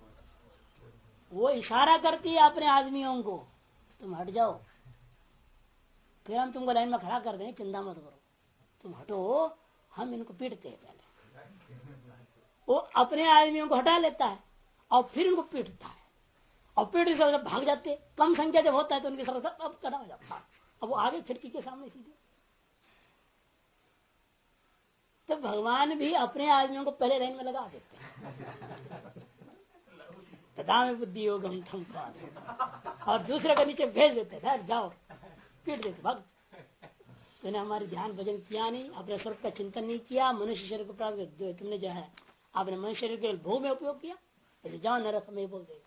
वो इशारा करती है अपने आदमियों को, तुम हट जाओ, फिर हम तुमको लाइन में खड़ा कर देंगे, चिंता मत करो, तुम हटो, हम इनको पीटते हैं। पहले वो अपने आदमियों को हटा लेता है और फिर उनको पीटता है, और पीट से भाग जाते। कम संख्या जब होता है तो उनके सब अब कड़ा हो जाता है, अब वो आगे खिड़की के सामने सीधे। तो भगवान भी अपने आदमियों को पहले लाइन में लगा देते हैं, तथा में बुद्धि योगम थम, और दूसरे को नीचे भेज देते हैं, जाओ पीट देते भाग। तुमने हमारी ध्यान भजन किया नहीं, अपने स्वर्ग का चिंतन नहीं किया, मनुष्य शरीर को प्राप्त तुमने जो है आपने मनुष्य शरीर के भोग में उपयोग किया, जैसे जाओ नरक में बोल देगा,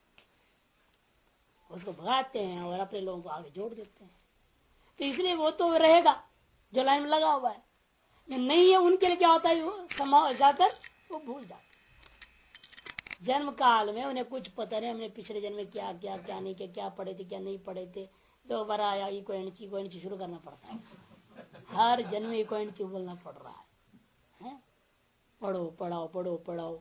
उसको भगाते हैं और अपने लोगों को आगे जोड़ देते हैं। तो इसलिए वो तो रहेगा जो लाइन में लगा हुआ है, नहीं है उनके लिए क्या होता है, वो जाकर वो भूल जाते। जन्म काल में उन्हें कुछ पता नहीं हमने पिछले जन्म में क्या क्या क्या नहीं किया, क्या पढ़े थे क्या नहीं पढ़े थे, दोबारा आया कोई शुरू करना पड़ता है, हर जन्म में कोई बोलना पड़ रहा है, पढ़ो पढ़ाओ पढ़ो पढ़ाओ।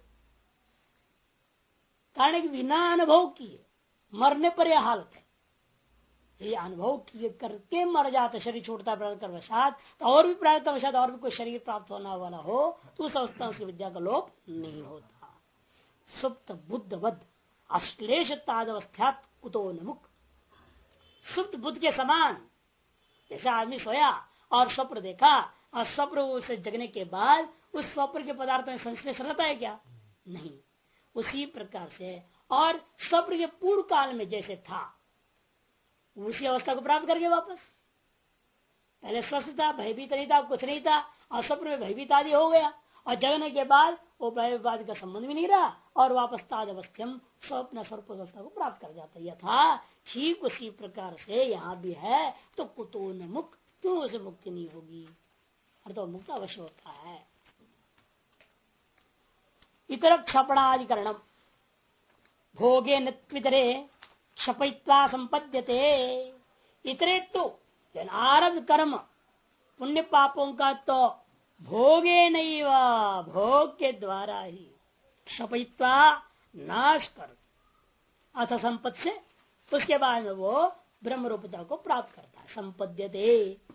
कारण कि बिना अनुभव किए मरने पर यह हालत है, ये अनुभव किए करके मर जाते, शरीर छोड़ता प्राप्त कर वशात, तो और भी प्राप्त वशात और भी कोई शरीर प्राप्त होने वाला हो तो उस अवस्था उसकी विद्या का लोप नहीं होता। सुप्त बुद्धवद अश्लेष तादवस्थात कुतो नमुक। सुप्त बुद्ध के समान, जैसे आदमी सोया और स्वप्न देखा और स्वप्न से जगने के बाद उस स्वप्न के पदार्थ में संश्लेष रहता है क्या? नहीं। उसी प्रकार से और स्वप्न के पूर्व काल में जैसे था उसी अवस्था को प्राप्त करके वापस, पहले स्वस्थ था, भयभीत नहीं था, कुछ नहीं था, और स्वप्न में भयभीत आदि हो गया, और जगने के बाद वो भयवाद का संबंध भी नहीं रहा और वापस ताद अवस्थ्यम स्वप्न स्वरूप अवस्था को प्राप्त कर जाता है। यथा ठीक उसी प्रकार से यहाँ भी है, तो कुतो न मुक्त, क्यों उसे मुक्ति नहीं होगी? अर्थात मुक्त अवश्य होता है। इतर क्षपणाधिकरण भोगे नत्वितरे क्षपयित्वा संपद्यते। इतरे तो आरब्ध कर्म पुण्य पापों का तो भोगे नहीं भोग के द्वारा ही क्षपयित्वा नाश कर अथ संपत्ति से उसके बाद में वो ब्रह्म रूपता को प्राप्त करता है। संपद्यते।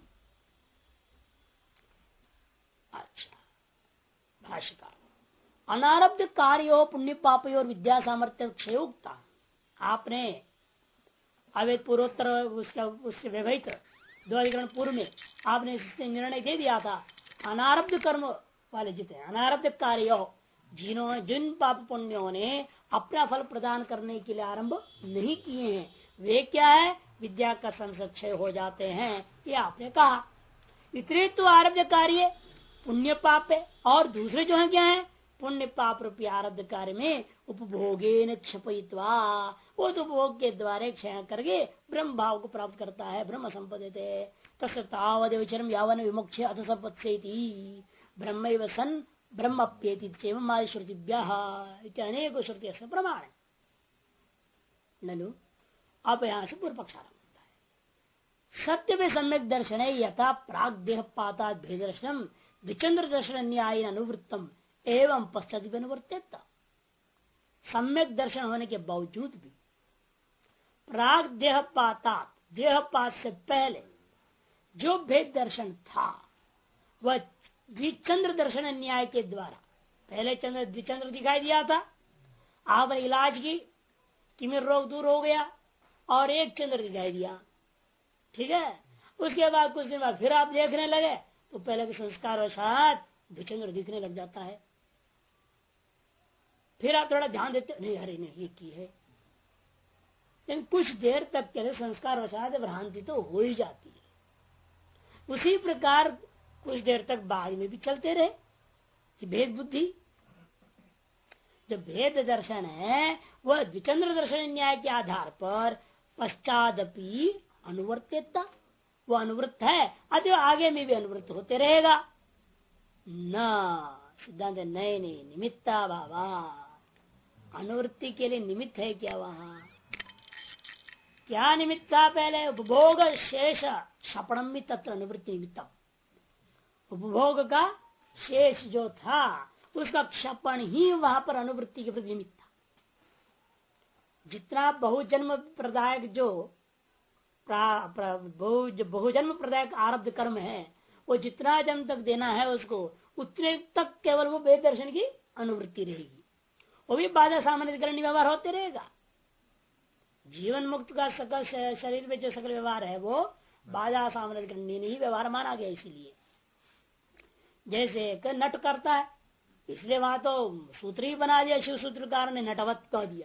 अच्छा भाष्यकार अनारब्ध कार्यो पुण्य पापयो और विद्या सामर्थ्य क्षयोक्ता। आपने अवैध पूर्वोत्तर उससे व्यवहित दो अधिकरण पूर्व में आपने इससे निर्णय दे दिया था। अनारब्ध कर्म वाले जितने अनारब्ध कार्य जिन पाप पुण्यों ने अपना फल प्रदान करने के लिए आरंभ नहीं किए हैं वे क्या है विद्या का संक्षय हो जाते हैं। ये आपने कहा। इतने तो आरब्ध कार्य पुण्य पाप है और दूसरे जो है क्या है पुण्य पाप रूपी आरब्ध कार्य में उपभोगे न क्षपयित्वा वो तो भोग के द्वारा क्षय करके ब्रह्म भाव को प्राप्त करता है। ब्रह्म संपदते तस्तावदेव चरम यावन विमुक्ष अथ संपत्ति ब्रह्म सन ब्रह्मप्येति श्रुतिभ्य अनेक श्रुति से प्रमाण है। ननु अब यहाँ से पूर्व पक्ष आरंभ होता है। सत्य में सम्यक दर्शन है यथा प्राग देह पाता भेद दर्शनम विचंद्र दर्शन न्याय अनुवृत्तम एवं पश्चात अनुवर्तित। सम्यक दर्शन होने के बावजूद भी प्राग देहपात से पहले जो भेद दर्शन था वह द्विचंद्र दर्शन न्याय के द्वारा पहले चंद्र द्विचंद्र दिखाई दिया था। आपने इलाज की किमिर रोग दूर हो गया और एक चंद्र दिखाई दिया। ठीक है। उसके बाद कुछ दिन बाद फिर आप देखने लगे तो पहले के संस्कार वशात द्विचंद्र दिखने लग जाता है। फिर आप थोड़ा ध्यान देते नहीं अरे नहीं ये की है लेकिन कुछ देर तक के संस्कार वशात भ्रांति तो हो ही जाती है। उसी प्रकार कुछ देर तक बाद में भी चलते रहे भेद बुद्धि। जो भेद दर्शन है वह द्विचंद्र दर्शन न्याय के आधार पर पश्चादपि अनुवर्तिता वो अनुवृत्त है अतः आगे में भी अनुवृत्त होते रहेगा। न सिद्धांत नए नहीं निमित्ता बाबा अनुवृत्ति के लिए निमित्त है क्या वहां क्या निमित्त था पहले उपभोग शेष क्षपणम भी तत्र अनुवृत्ति निमित्तम। उपभोग का शेष जो था उसका क्षपण ही वहां पर अनुवृत्ति के प्रति निमित्त था। जितना बहुजन्म प्रदायक जो बहुजन्म प्रदायक आरब्ध कर्म है वो जितना जन्म तक देना है उसको उतने तक केवल वो वेद दर्शन की अनुवृत्ति रहेगी। वो भी बाधा सामान्य व्यवहार होते रहेगा। जीवन मुक्त का सकल शरीर में जो सकल व्यवहार है वो बाधा सामान्य नहीं व्यवहार माना गया। इसीलिए जैसे एक नट करता है इसलिए वहां तो सूत्र ही बना दिया शिव सूत्रकार ने नटवत कह दिया।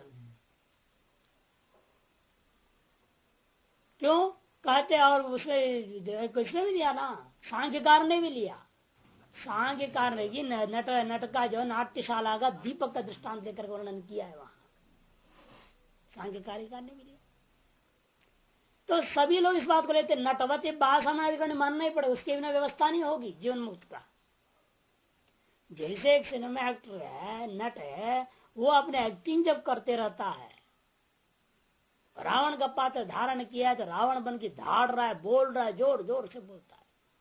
क्यों कहते और उसमें किसने भी दिया ना सांख्यकार ने भी लिया। सांख्यकार ने नट का जो नाट्यशाला का दीपक का दृष्टांत देकर वर्णन किया है वहां सांख्यकारिकार ने भी लिया। तो सभी लोग इस बात को लेते नटवत बात हमारे मानना ही पड़े उसके बिना व्यवस्था नहीं होगी जीवन मुक्त का। जैसे एक सिनेमा एक्टर है नट है वो अपने एक्टिंग जब करते रहता है रावण का पात्र धारण किया है तो रावण बन के धाड़ रहा है बोल रहा है जोर जोर से बोलता है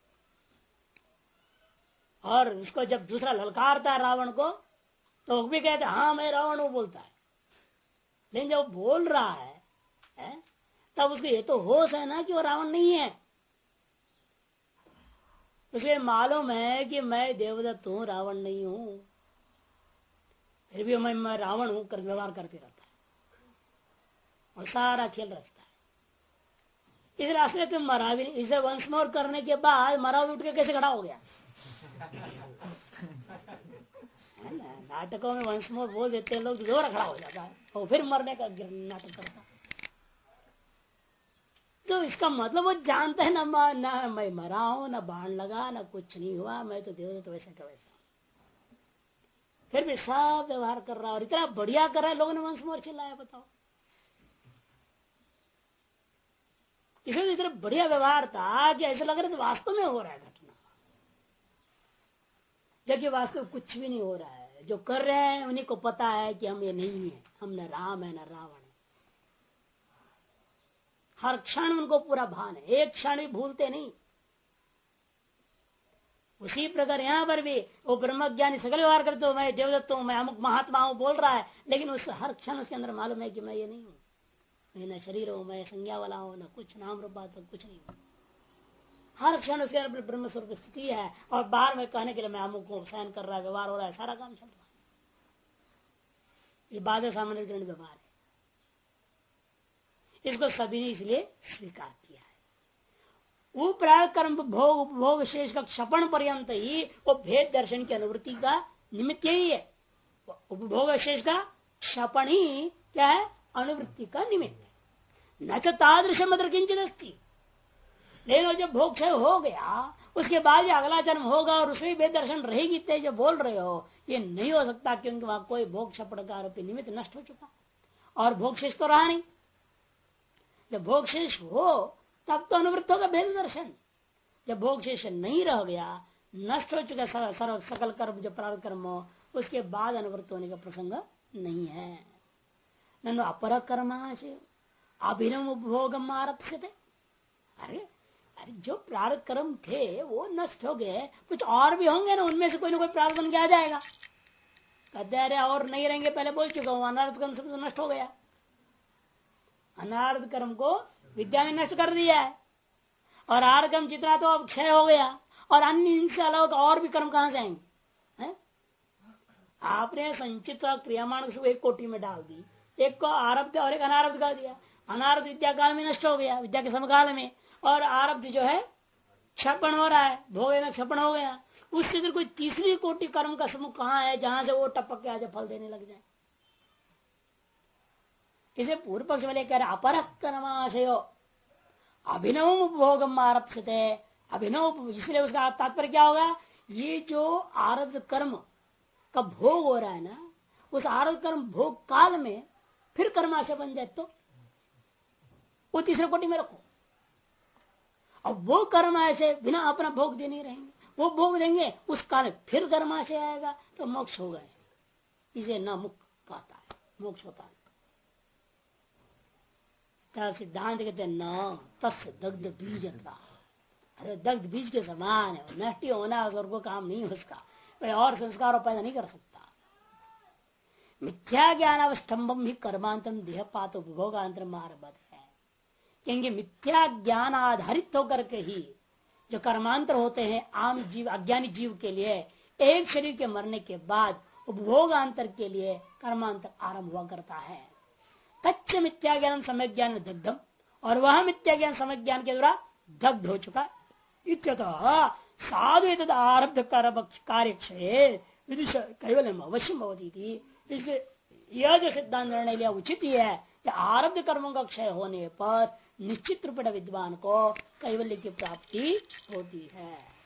और उसको जब दूसरा ललकारता है रावण को तो वो भी कहते हाँ मैं रावण हूं बोलता है। लेकिन जब बोल रहा है तब उसको ये तो होश है ना कि वो रावण नहीं है। उसे मालूम है कि मैं देवदत्त हूं रावण नहीं हूं फिर भी मैं रावण हूं कर व्यवहार करते रहता है और सारा खेल रचता है। इस रास्ते तुम मरा भी नहीं। इसे वंश मोर करने के बाद मरा उठ के कैसे खड़ा हो गया है ना। नाटकों में वंश मोर बोल देते हैं लोग जोर खड़ा हो जाता है और फिर मरने का नाटक करता है। तो इसका मतलब वो जानता है ना मैं मरा हूं ना बाण लगा ना कुछ नहीं हुआ मैं तो देवदत्त वैसे का वैसा फिर भी सब व्यवहार कर रहा और इतना बढ़िया कर रहा है। लोगों ने वंश मोर चिल्लाया बताओ। इसमें इतना बढ़िया व्यवहार था कि ऐसा लग रहा था वास्तव में हो रहा है घटना जबकि वास्तव कुछ भी नहीं हो रहा है। जो कर रहे हैं उन्हीं को पता है कि हम ये नहीं है, हम न राम है न रावण है। हर क्षण उनको पूरा भान है, एक क्षण भी भूलते नहीं। उसी प्रकार यहाँ पर भी वो ब्रह्मज्ञानी सकल व्यवहार करते हो, मैं देवदत्त हूँ, मैं अमुक महात्मा हूँ बोल रहा है, लेकिन उस हर क्षण उसके अंदर मालूम है कि मैं ये नहीं हूँ, मैं न शरीर हूँ, मैं संज्ञा वाला हूँ, न कुछ नाम रूप बात कुछ नहीं हूँ। हर क्षण उसके अंदर ब्रह्म स्वरूप स्थिति है और बाहर में कहने के लिए मैं अमुक हूँ, सहन कर रहा है, व्यवहार हो रहा है, सारा काम चल रहा है। ये बाधा सामान्य ग्रहण व्यवहार है, इसको सभी ने इसलिए स्वीकार किया है। वो प्राण कर्म भोग उपभोग शेष का क्षपण पर्यंत ही वो भेद दर्शन की अनुवृत्ति का निमित्त यही है। उपभोग शेष का क्षपण ही क्या है, अनुवृत्ति का निमित्त है। न तादृश मत्र किंचित अस्ति, लेकिन जब भोग क्षय हो गया उसके बाद अगला जन्म होगा और उसमें भेद दर्शन रहेगी, इतने जो बोल रहे हो ये नहीं हो सकता, क्योंकि वहां कोई भोग क्षपण का आरोपी निमित्त नष्ट हो चुका और भोग शेष तो रहा नहीं। जब भोग शेष हो तब तो अनुवृत्त होगा भेद दर्शन। जब भोग शेष नहीं रह गया, नष्ट हो चुका सकल कर्म जो प्रारब्ध कर्म हो, उसके बाद अनुवृत्त होने का प्रसंग नहीं है। ननु अपर कर्माशय अभिनव उपभोगम आरप्स्यते। अरे जो प्रारब्ध कर्म थे वो नष्ट हो गए, कुछ और भी होंगे ना, उनमें से कोई ना कोई प्रारब्ध बन के आ जाएगा। कहते अरे और नहीं रहेंगे, पहले बोल चुका हूं, अनारब्ध कर्म सब तो नष्ट हो गया। अनारब्ध कर्म को विद्या ने नष्ट कर दिया है और आर कर्म जितना तो अब क्षय हो गया, और अन्य इनसे अलावा और भी कर्म कहां जाएंगे है? आपने संचित क्रियामाण को एक कोटि में डाल दी, एक को आरब्ध और एक अनारब्ध कर दिया। अनारब्ध विद्या काल में नष्ट हो गया, विद्या के समकाल में, और आरब्ध जो है क्षपण हो रहा है, भोग में क्षपण हो गया। उससे फिर कोई तीसरी कोटि कर्म का समूह कहाँ है जहां से वो टपक के आज फल देने लग जाए। इसे पूर्व पक्ष वाले कह रहे अपर कर्माशयो अभिनव उपभोगम आरप्स्यते। अभिनव, इसलिए उसका तात्पर्य क्या होगा, ये जो आरब्ध कर्म का भोग हो रहा है ना, उस आरब्ध कर्म भोग काल में फिर कर्माशय बन जाए तो वो तीसरे कोटि में रखो। अब वो कर्म ऐसे बिना अपना भोग दे नहीं रहेंगे, वो भोग देंगे उस काल फिर कर्माशय आएगा तो मोक्ष होगा। इसे न मुक्त कहता है, मोक्ष होता है। सिद्धांत कहते हैं न तस् दग्ध बीज था। अरे दग्ध बीज के समान है, नष्ट होना और को काम नहीं उसका, कोई और संस्कार पैदा नहीं कर सकता। मिथ्या ज्ञान अवस्तंभम ही कर्मांतरम देहपात उपभोगांतरम आरभत है, क्योंकि मिथ्या ज्ञान आधारित होकर के ही जो कर्मांतर होते हैं आम जीव अज्ञानी जीव के लिए, एक शरीर के मरने के बाद उपभोगांतर के लिए कर्मांतर आरंभ हुआ करता है। कच्च मिथ्या ज्ञान समय ज्ञान दग्धम, और वह मिथ्या ज्ञान समय ज्ञान के द्वारा दग्ध हो चुका। इत्यतः साधु आरब्ध कार्य क्षय कैवल्यम अवश्य भवती थी। इसलिए यह जो सिद्धांत निर्णय लिया उचित ही है कि आरब्ध कर्मों का क्षय होने पर निश्चित रूप विद्वान को कैवल्य की प्राप्ति होती है।